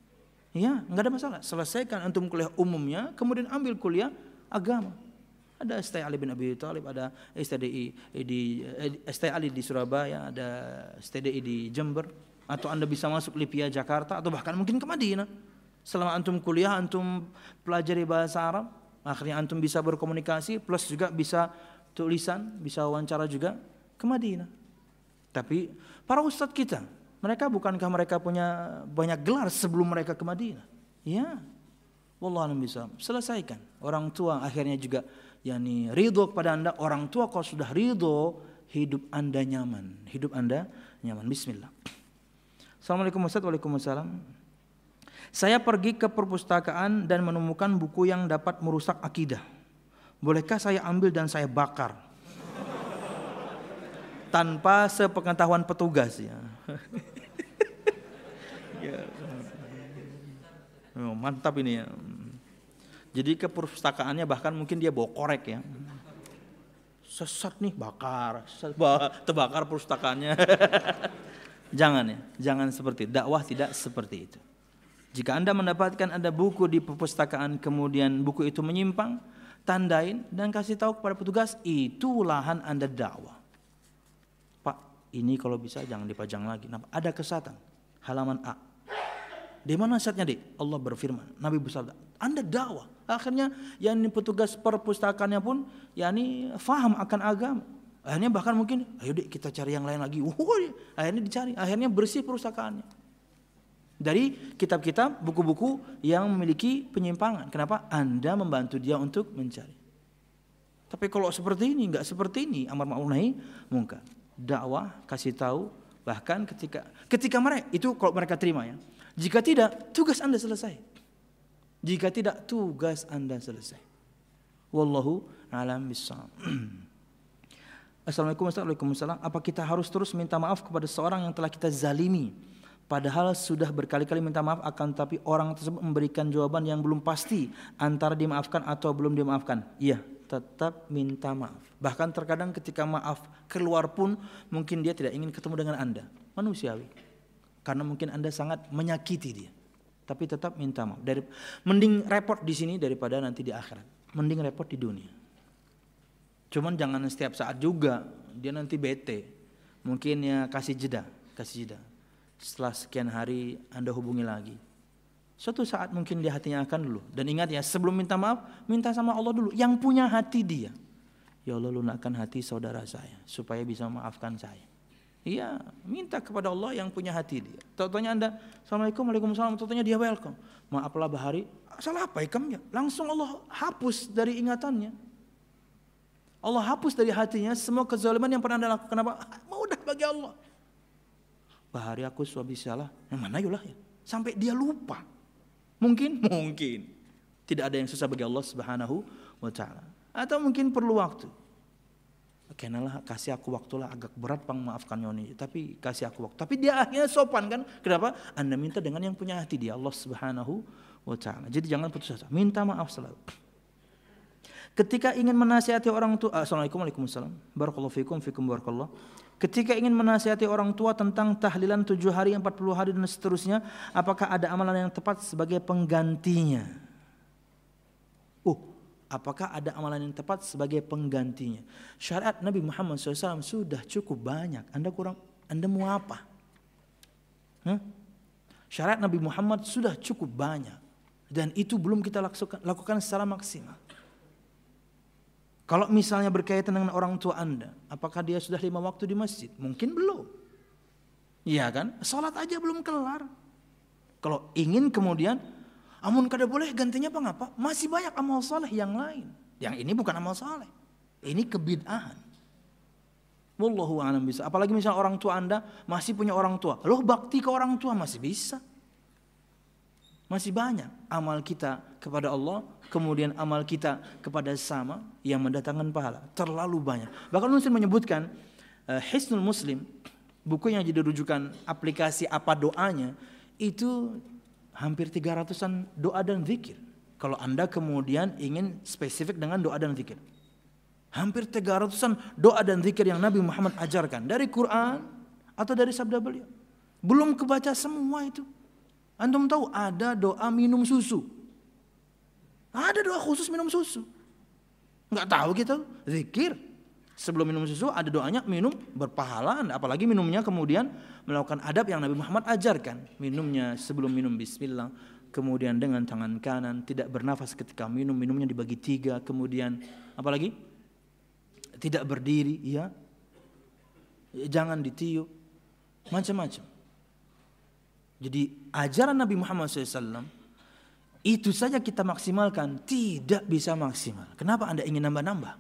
Ya, enggak ada masalah. Selesaikan antum kuliah umumnya, kemudian ambil kuliah agama. Ada S T Ali bin Abi Thalib, ada S T D I di S T Ali di Surabaya, ada S T D I di Jember, atau Anda bisa masuk Lipia Jakarta, atau bahkan mungkin ke Madinah. Selama antum kuliah, antum pelajari bahasa Arab, akhirnya antum bisa berkomunikasi, plus juga bisa tulisan, bisa wawancara juga ke Madinah. Tapi para ustadz kita, mereka bukankah mereka punya banyak gelar sebelum mereka ke Madinah? Ya, wallahu a'lam bishawab. Selesaikan. Orang tua akhirnya juga yakni ridho kepada Anda. Orang tua kalau sudah ridho, hidup Anda nyaman. Hidup Anda nyaman. Bismillah. Assalamualaikum Ustaz. Waalaikumsalam. Saya pergi ke perpustakaan dan menemukan buku yang dapat merusak akidah. Bolehkah saya ambil dan saya bakar? Tanpa sepengetahuan petugas ya. Ya. Oh, mantap ini ya. Jadi ke perpustakaannya bahkan mungkin dia bawa korek ya. Sesat nih, bakar, terbakar perpustakaannya. Jangan ya, jangan seperti itu. Dakwah tidak seperti itu. Jika Anda mendapatkan ada buku di perpustakaan kemudian buku itu menyimpang, tandain dan kasih tahu kepada petugas, itu lahan Anda dakwah. Pak, ini kalau bisa jangan dipajang lagi. Nah, ada kesatan. Halaman A. Di mana nasihatnya, Dik? Allah berfirman, Nabi bersabda, Anda dakwah. Akhirnya yang petugas perpustakaannya pun yakni faham akan agama. Akhirnya bahkan mungkin, ayo Dik kita cari yang lain lagi. Wuh, akhirnya dicari, akhirnya bersih perpustakaannya. Dari kitab-kitab, buku-buku yang memiliki penyimpangan. Kenapa? Anda membantu dia untuk mencari. Tapi kalau seperti ini, enggak seperti ini, amar ma'ruf nahi munkar. Dakwah, kasih tahu, bahkan ketika ketika mereka itu kalau mereka terima ya. Jika tidak, tugas Anda selesai. Jika tidak, tugas Anda selesai. Wallahu a'lam bishawab. Assalamualaikum warahmatullahi wabarakatuh. Apa kita harus terus minta maaf kepada seorang yang telah kita zalimi? Padahal sudah berkali-kali minta maaf, akan tapi orang tersebut memberikan jawaban yang belum pasti antara dimaafkan atau belum dimaafkan. Iya, tetap minta maaf. Bahkan terkadang ketika maaf keluar pun mungkin dia tidak ingin ketemu dengan Anda. Manusiawi. Karena mungkin Anda sangat menyakiti dia. Tapi tetap minta maaf. Dari, mending repot di sini daripada nanti di akhirat. Mending repot di dunia. Cuman jangan setiap saat juga. Dia nanti bete. Mungkin ya kasih jeda. Kasih jeda. Setelah sekian hari Anda hubungi lagi. Suatu saat mungkin di hatinya akan dulu. Dan ingat ya, sebelum minta maaf, minta sama Allah dulu. Yang punya hati dia. Ya Allah, lunakkan hati saudara saya supaya bisa memaafkan saya. Iya, minta kepada Allah yang punya hati dia. Contohnya Anda, Assalamualaikum, Waalaikumsalam. Contohnya dia welcome. Maaflah Bahari. Salah apa ikamnya? Langsung Allah hapus dari ingatannya. Allah hapus dari hatinya semua kezaliman yang pernah Anda lakukan. Kenapa? Mudah bagi Allah. Bahari aku suami salah, yang mana yulah ya? Sampai dia lupa. Mungkin, mungkin. Tidak ada yang susah bagi Allah Subhanahu wa Ta'ala. Atau mungkin perlu waktu. Oke, nah kasih aku waktu lah, agak berat pang maafkan Yoni. Tapi kasih aku waktu. Tapi dia akhirnya sopan kan? Kenapa? Anda minta dengan yang punya hati dia, Allah Subhanahu wa Ta'ala. Jadi jangan putus asa. Minta maaf selalu. Ketika ingin menasihati orang tua, Assalamualaikum warahmatullahi wabarakatuh. Barakallahu fikum, fikum barakallah. Ketika ingin menasihati orang tua tentang tahlilan tujuh hari, empat puluh hari dan seterusnya, apakah ada amalan yang tepat sebagai penggantinya? Oh, apakah ada amalan yang tepat sebagai penggantinya? Syariat Nabi Muhammad shallallahu alaihi wasallam sudah cukup banyak. Anda kurang, Anda mau apa? Huh? Syariat Nabi Muhammad sudah cukup banyak. Dan itu belum kita lakukan, lakukan secara maksimal. Kalau misalnya berkaitan dengan orang tua Anda, apakah dia sudah lima waktu di masjid? Mungkin belum. Iya kan? Salat aja belum kelar. Kalau ingin kemudian, amun kada boleh gantinya apa ngapa? Masih banyak amal saleh yang lain. Yang ini bukan amal saleh. Ini kebid'ahan. Wallahu a'lam bisa. Apalagi misalnya orang tua Anda masih punya orang tua. Loh, bakti ke orang tua masih bisa. Masih banyak amal kita kepada Allah, kemudian amal kita kepada sesama yang mendatangkan pahala. Terlalu banyak. Bahkan Muslim menyebutkan uh, Hisnul Muslim, buku yang jadi rujukan aplikasi apa doanya, itu hampir tiga ratusan doa dan zikir. Kalau Anda kemudian ingin spesifik dengan doa dan zikir. Hampir tiga ratusan doa dan zikir yang Nabi Muhammad ajarkan. Dari Quran atau dari sabda beliau. Belum kebaca semua itu. Antum tahu ada doa minum susu. Ada doa khusus minum susu. Enggak tahu kita zikir. Sebelum minum susu ada doanya minum berpahala. Apalagi minumnya kemudian melakukan adab yang Nabi Muhammad ajarkan. Minumnya sebelum minum bismillah. Kemudian dengan tangan kanan. Tidak bernafas ketika minum. Minumnya dibagi tiga. Kemudian apalagi? Tidak berdiri. Ya. Jangan ditiup. Macam-macam. Jadi ajaran Nabi Muhammad shallallahu alaihi wasallam itu saja kita maksimalkan, tidak bisa maksimal. Kenapa Anda ingin nambah-nambah?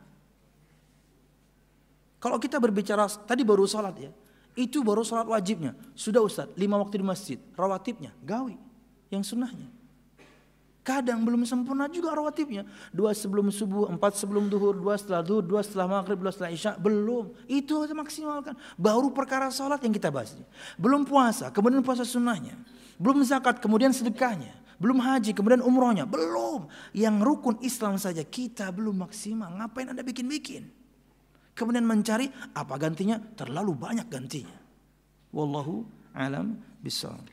Kalau kita berbicara tadi baru sholat ya, itu baru sholat wajibnya. Sudah Ustaz, lima waktu di masjid, rawatibnya, gawi, yang sunnahnya. Kadang belum sempurna juga rawatibnya. Dua sebelum subuh, empat sebelum duhur, dua setelah duhur, dua setelah maghrib, dua setelah isya. Belum. Itu harus maksimalkan. Baru perkara sholat yang kita bahas. Belum puasa, kemudian puasa sunnahnya. Belum zakat, kemudian sedekahnya. Belum haji, kemudian umrohnya. Belum. Yang rukun Islam saja kita belum maksimal. Ngapain Anda bikin-bikin? Kemudian mencari apa gantinya? Terlalu banyak gantinya. Wallahu a'lam bishawab.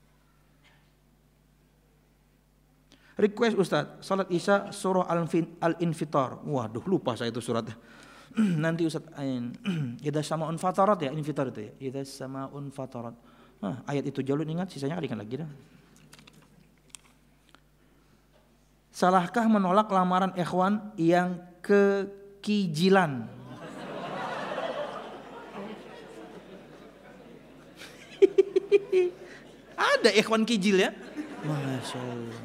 Request Ustaz, salat Isya surah Al-Infitar. Waduh, lupa saya itu suratnya. Nanti Ustaz, idza sama'un fatarat ya, infitar itu ya. Idza sama'un fatarat. Nah, ayat itu jalur ingat, sisanya ingat lagi dah. Salahkah menolak lamaran ikhwan yang kekijilan? Ada ikhwan kijil ya? Masya Allah.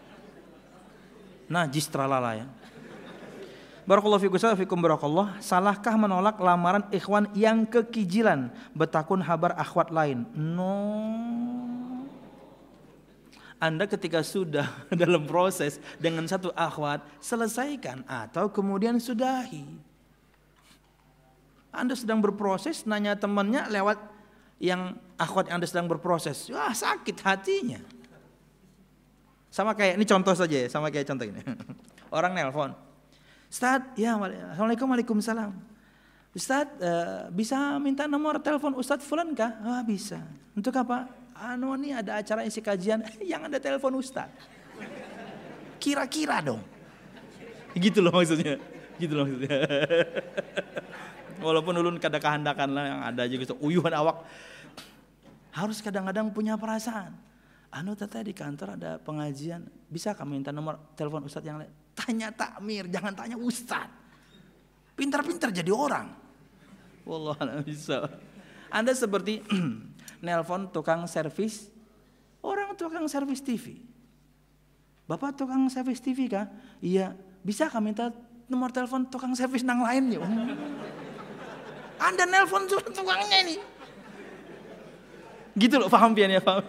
Najis tralala ya. Barakallahu fikum fikum barakallah. Salahkah menolak lamaran ikhwan yang kekijilan, betakun habar akhwat lain? No. Anda ketika sudah dalam proses dengan satu akhwat, selesaikan atau kemudian sudahi. Anda sedang berproses, nanya temannya lewat yang akhwat yang Anda sedang berproses. Wah, sakit hatinya. Sama kayak, ini contoh saja ya, sama kayak contoh ini. Orang nelpon. Ustaz, ya, Assalamualaikum, Waalaikumsalam. Ustaz, uh, bisa minta nomor telepon Ustaz Fulan kah? Ah, bisa. Untuk apa? Anu ini ada acara isi kajian, yang ada telepon Ustaz. Kira-kira dong. Gitu loh maksudnya. Gitu loh maksudnya. Walaupun ulun kada kehandakan lah yang ada aja gitu, uyuhan awak. Harus kadang-kadang punya perasaan. Anu tata di kantor ada pengajian, bisa kami minta nomor telepon Ustaz yang lain? Tanya takmir, jangan tanya Ustaz. Pintar-pintar jadi orang. Wallah a'lam bisa. Anda seperti nelpon tukang servis, orang tukang servis T V. Bapak tukang servis T V kah? Iya, bisa kami minta nomor telepon tukang servis nang lain yuk. Anda nelpon tukangnya ini. Gitu loh, paham pian ya, paham.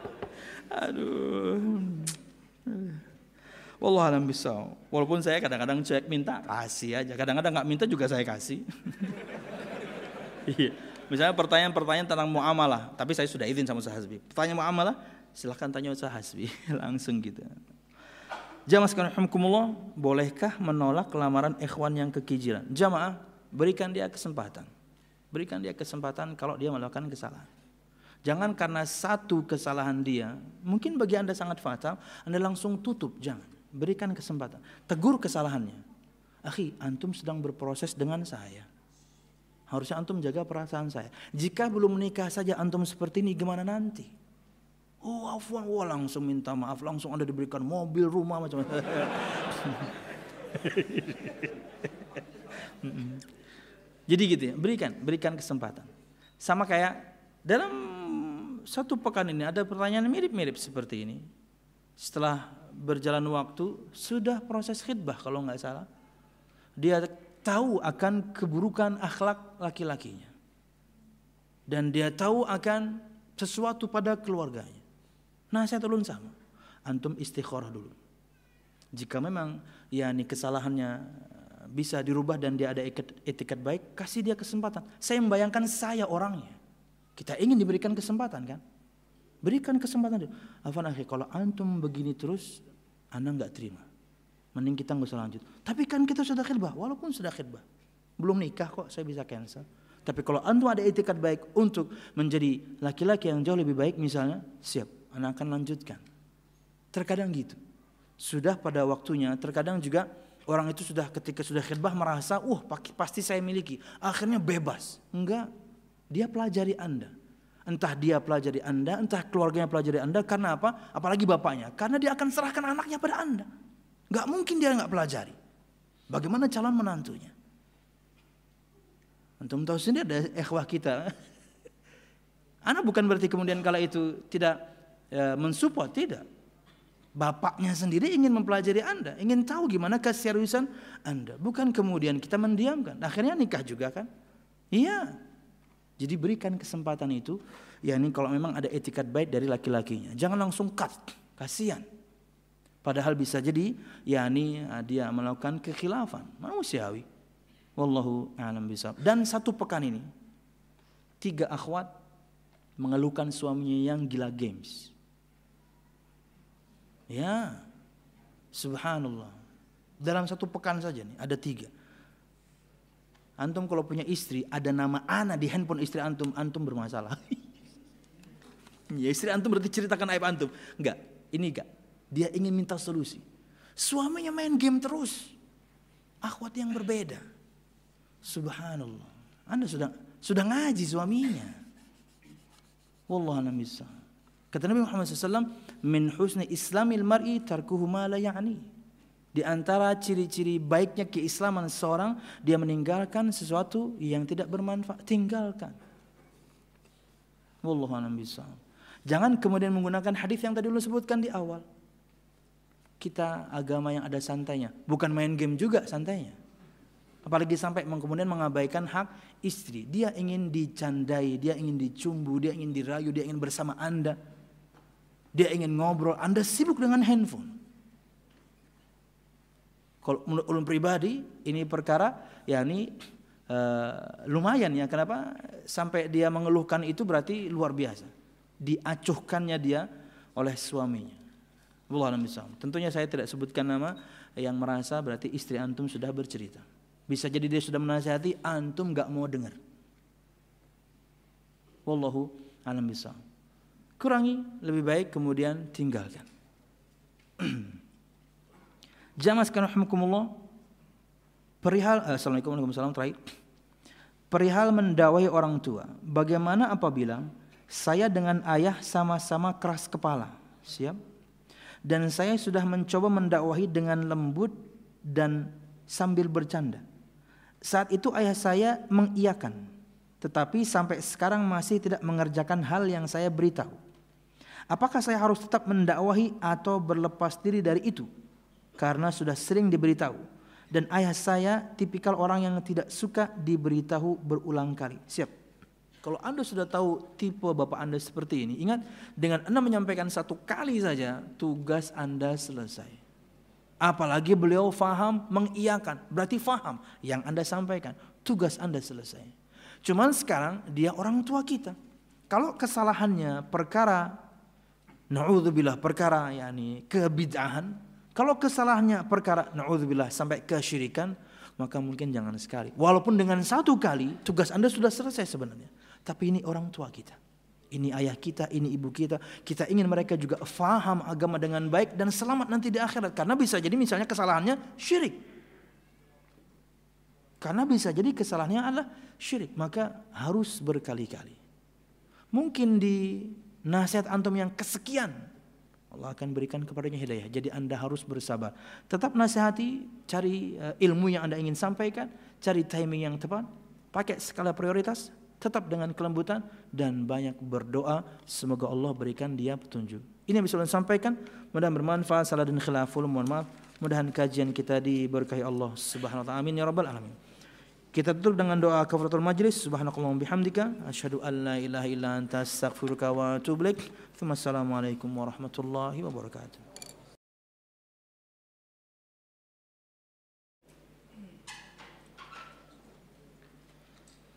Aduh. Wallah alam bisa. Walaupun saya kadang-kadang cek minta, kasih aja. Kadang-kadang nggak minta juga saya kasih. Iya. Misalnya pertanyaan-pertanyaan tentang muamalah, tapi saya sudah izin sama Ustaz Hasbi. Pertanyaan muamalah, silahkan tanya Ustaz Hasbi. Langsung gitu. Jamaah sekalian rahimakumullah, bolehkah menolak lamaran ikhwan yang kekijilan? Jamaah, berikan dia kesempatan. Berikan dia kesempatan kalau dia melakukan kesalahan. Jangan karena satu kesalahan dia, mungkin bagi Anda sangat fatal, Anda langsung tutup. Jangan. Berikan kesempatan. Tegur kesalahannya. Akhi, antum sedang berproses dengan saya. Harusnya antum jaga perasaan saya. Jika belum menikah saja antum seperti ini, gimana nanti? Oh, afwan, wah langsung minta maaf, langsung Anda diberikan mobil, rumah, macam-macam. Jadi gitu ya, berikan, berikan kesempatan. Sama kayak dalam satu pekan ini ada pertanyaan mirip-mirip seperti ini. Setelah berjalan waktu, sudah proses khidbah kalau nggak salah. Dia tahu akan keburukan akhlak laki-lakinya. Dan dia tahu akan sesuatu pada keluarganya. Nasihat ulun sama, antum istikharah dulu. Jika memang yakni kesalahannya bisa dirubah dan dia ada etikat baik, kasih dia kesempatan. Saya membayangkan saya orangnya. Kita ingin diberikan kesempatan kan? Berikan kesempatan dulu. Afan akhi, kalau antum begini terus, anda nggak terima. Mending kita nggak usah lanjut. Tapi kan kita sudah khidbah, walaupun sudah khidbah, belum nikah kok saya bisa cancel. Tapi kalau antum ada etikat baik untuk menjadi laki-laki yang jauh lebih baik misalnya, siap, anda akan lanjutkan. Terkadang gitu. Sudah pada waktunya, terkadang juga orang itu sudah ketika sudah khidbah merasa, uh pasti saya miliki. Akhirnya bebas. Enggak, dia pelajari Anda. Entah dia pelajari Anda, entah keluarganya pelajari Anda. Karena apa? Apalagi bapaknya. Karena dia akan serahkan anaknya pada Anda. Enggak mungkin dia enggak pelajari. Bagaimana calon menantunya? Antum tahu sendiri ada ikhwah kita. Anak bukan berarti kemudian kala itu tidak ya, mensupport, tidak. Bapaknya sendiri ingin mempelajari Anda, ingin tahu gimana keseriusan Anda. Bukan kemudian kita mendiamkan. Akhirnya nikah juga kan? Iya. Jadi berikan kesempatan itu, yakni kalau memang ada etikat baik dari laki-lakinya. Jangan langsung cut, kasihan. Padahal bisa jadi, yakni dia melakukan kekhilafan, manusiawi. Wallahu a'lam bishawab. Dan satu pekan ini, tiga akhwat mengeluhkan suaminya yang gila games. Ya, subhanallah. Dalam satu pekan saja nih, ada tiga. Antum kalau punya istri, ada nama Ana di handphone istri antum, antum bermasalah. Ya, istri antum berarti ceritakan aib antum. Enggak, ini enggak. Dia ingin minta solusi. Suaminya main game terus. Akhwat yang berbeda. Subhanallah. Anda sudah sudah ngaji suaminya. Wallahu a'lam bishawab. Kata Nabi Muhammad shallallahu alaihi wasallam, min husni islamil mar'i tarkuhu ma la ya'ni. Di antara ciri-ciri baiknya keislaman seorang, dia meninggalkan sesuatu yang tidak bermanfaat. Tinggalkan. Wallahu a'lam bishawab. Jangan kemudian menggunakan hadis yang tadi lu sebutkan di awal. Kita agama yang ada santainya, bukan main game juga santainya. Apalagi sampai kemudian mengabaikan hak istri. Dia ingin dicandai, dia ingin dicumbu, dia ingin dirayu, dia ingin bersama Anda. Dia ingin ngobrol, Anda sibuk dengan handphone. Kalau menurut ulun pribadi, ini perkara yakni uh, lumayan ya. Kenapa? Sampai dia mengeluhkan itu berarti luar biasa. Diacuhkannya dia oleh suaminya. Wallahu a'lam bishawab. Tentunya saya tidak sebutkan nama yang merasa berarti istri antum sudah bercerita. Bisa jadi dia sudah menasihati, antum gak mau dengar. Wallahu a'lam bishawab. Kurangi, lebih baik kemudian tinggalkan. Jamaah sekalian rahimakumullah, perihal assalamualaikum warahmatullahi wabarakatuh terakhir. Perihal mendakwahi orang tua, bagaimana apabila saya dengan ayah sama-sama keras kepala, siap? Dan saya sudah mencoba mendakwahi dengan lembut dan sambil bercanda. Saat itu ayah saya mengiyakan, tetapi sampai sekarang masih tidak mengerjakan hal yang saya beritahu. Apakah saya harus tetap mendakwahi atau berlepas diri dari itu? Karena sudah sering diberitahu. Dan ayah saya tipikal orang yang tidak suka diberitahu berulang kali. Siap. Kalau Anda sudah tahu tipe bapak Anda seperti ini, ingat, dengan Anda menyampaikan satu kali saja, tugas Anda selesai. Apalagi beliau faham, mengiyakan, berarti faham yang Anda sampaikan, tugas Anda selesai. Cuman sekarang dia orang tua kita. Kalau kesalahannya perkara na'udzubillah perkara yakni kebid'ahan, kalau kesalahannya perkara na'udzubillah sampai kesyirikan, maka mungkin jangan sekali. Walaupun dengan satu kali tugas Anda sudah selesai sebenarnya. Tapi ini orang tua kita. Ini ayah kita, ini ibu kita. Kita ingin mereka juga faham agama dengan baik dan selamat nanti di akhirat. Karena bisa jadi misalnya kesalahannya syirik. Karena bisa jadi kesalahannya adalah syirik. Maka harus berkali-kali. Mungkin di nasihat antum yang kesekian, Allah akan berikan kepadanya hidayah. Jadi Anda harus bersabar. Tetap nasihati, cari ilmu yang Anda ingin sampaikan, cari timing yang tepat, pakai skala prioritas, tetap dengan kelembutan dan banyak berdoa. Semoga Allah berikan dia petunjuk. Ini yang bisa saya sampaikan. Mudah-mudahan bermanfaat. Salah dan khilaful, mohon maaf. Mudah-mudahan kajian kita diberkahi Allah Subhanahu wa taala. Amin ya rabbal alamin. Kita tutup dengan doa kafaratul majlis. Subhanakallahumma bihamdika asyhadu an la ilaha illa anta astaghfiruka wa atubu ilaik. Assalamualaikum warahmatullahi wabarakatuh.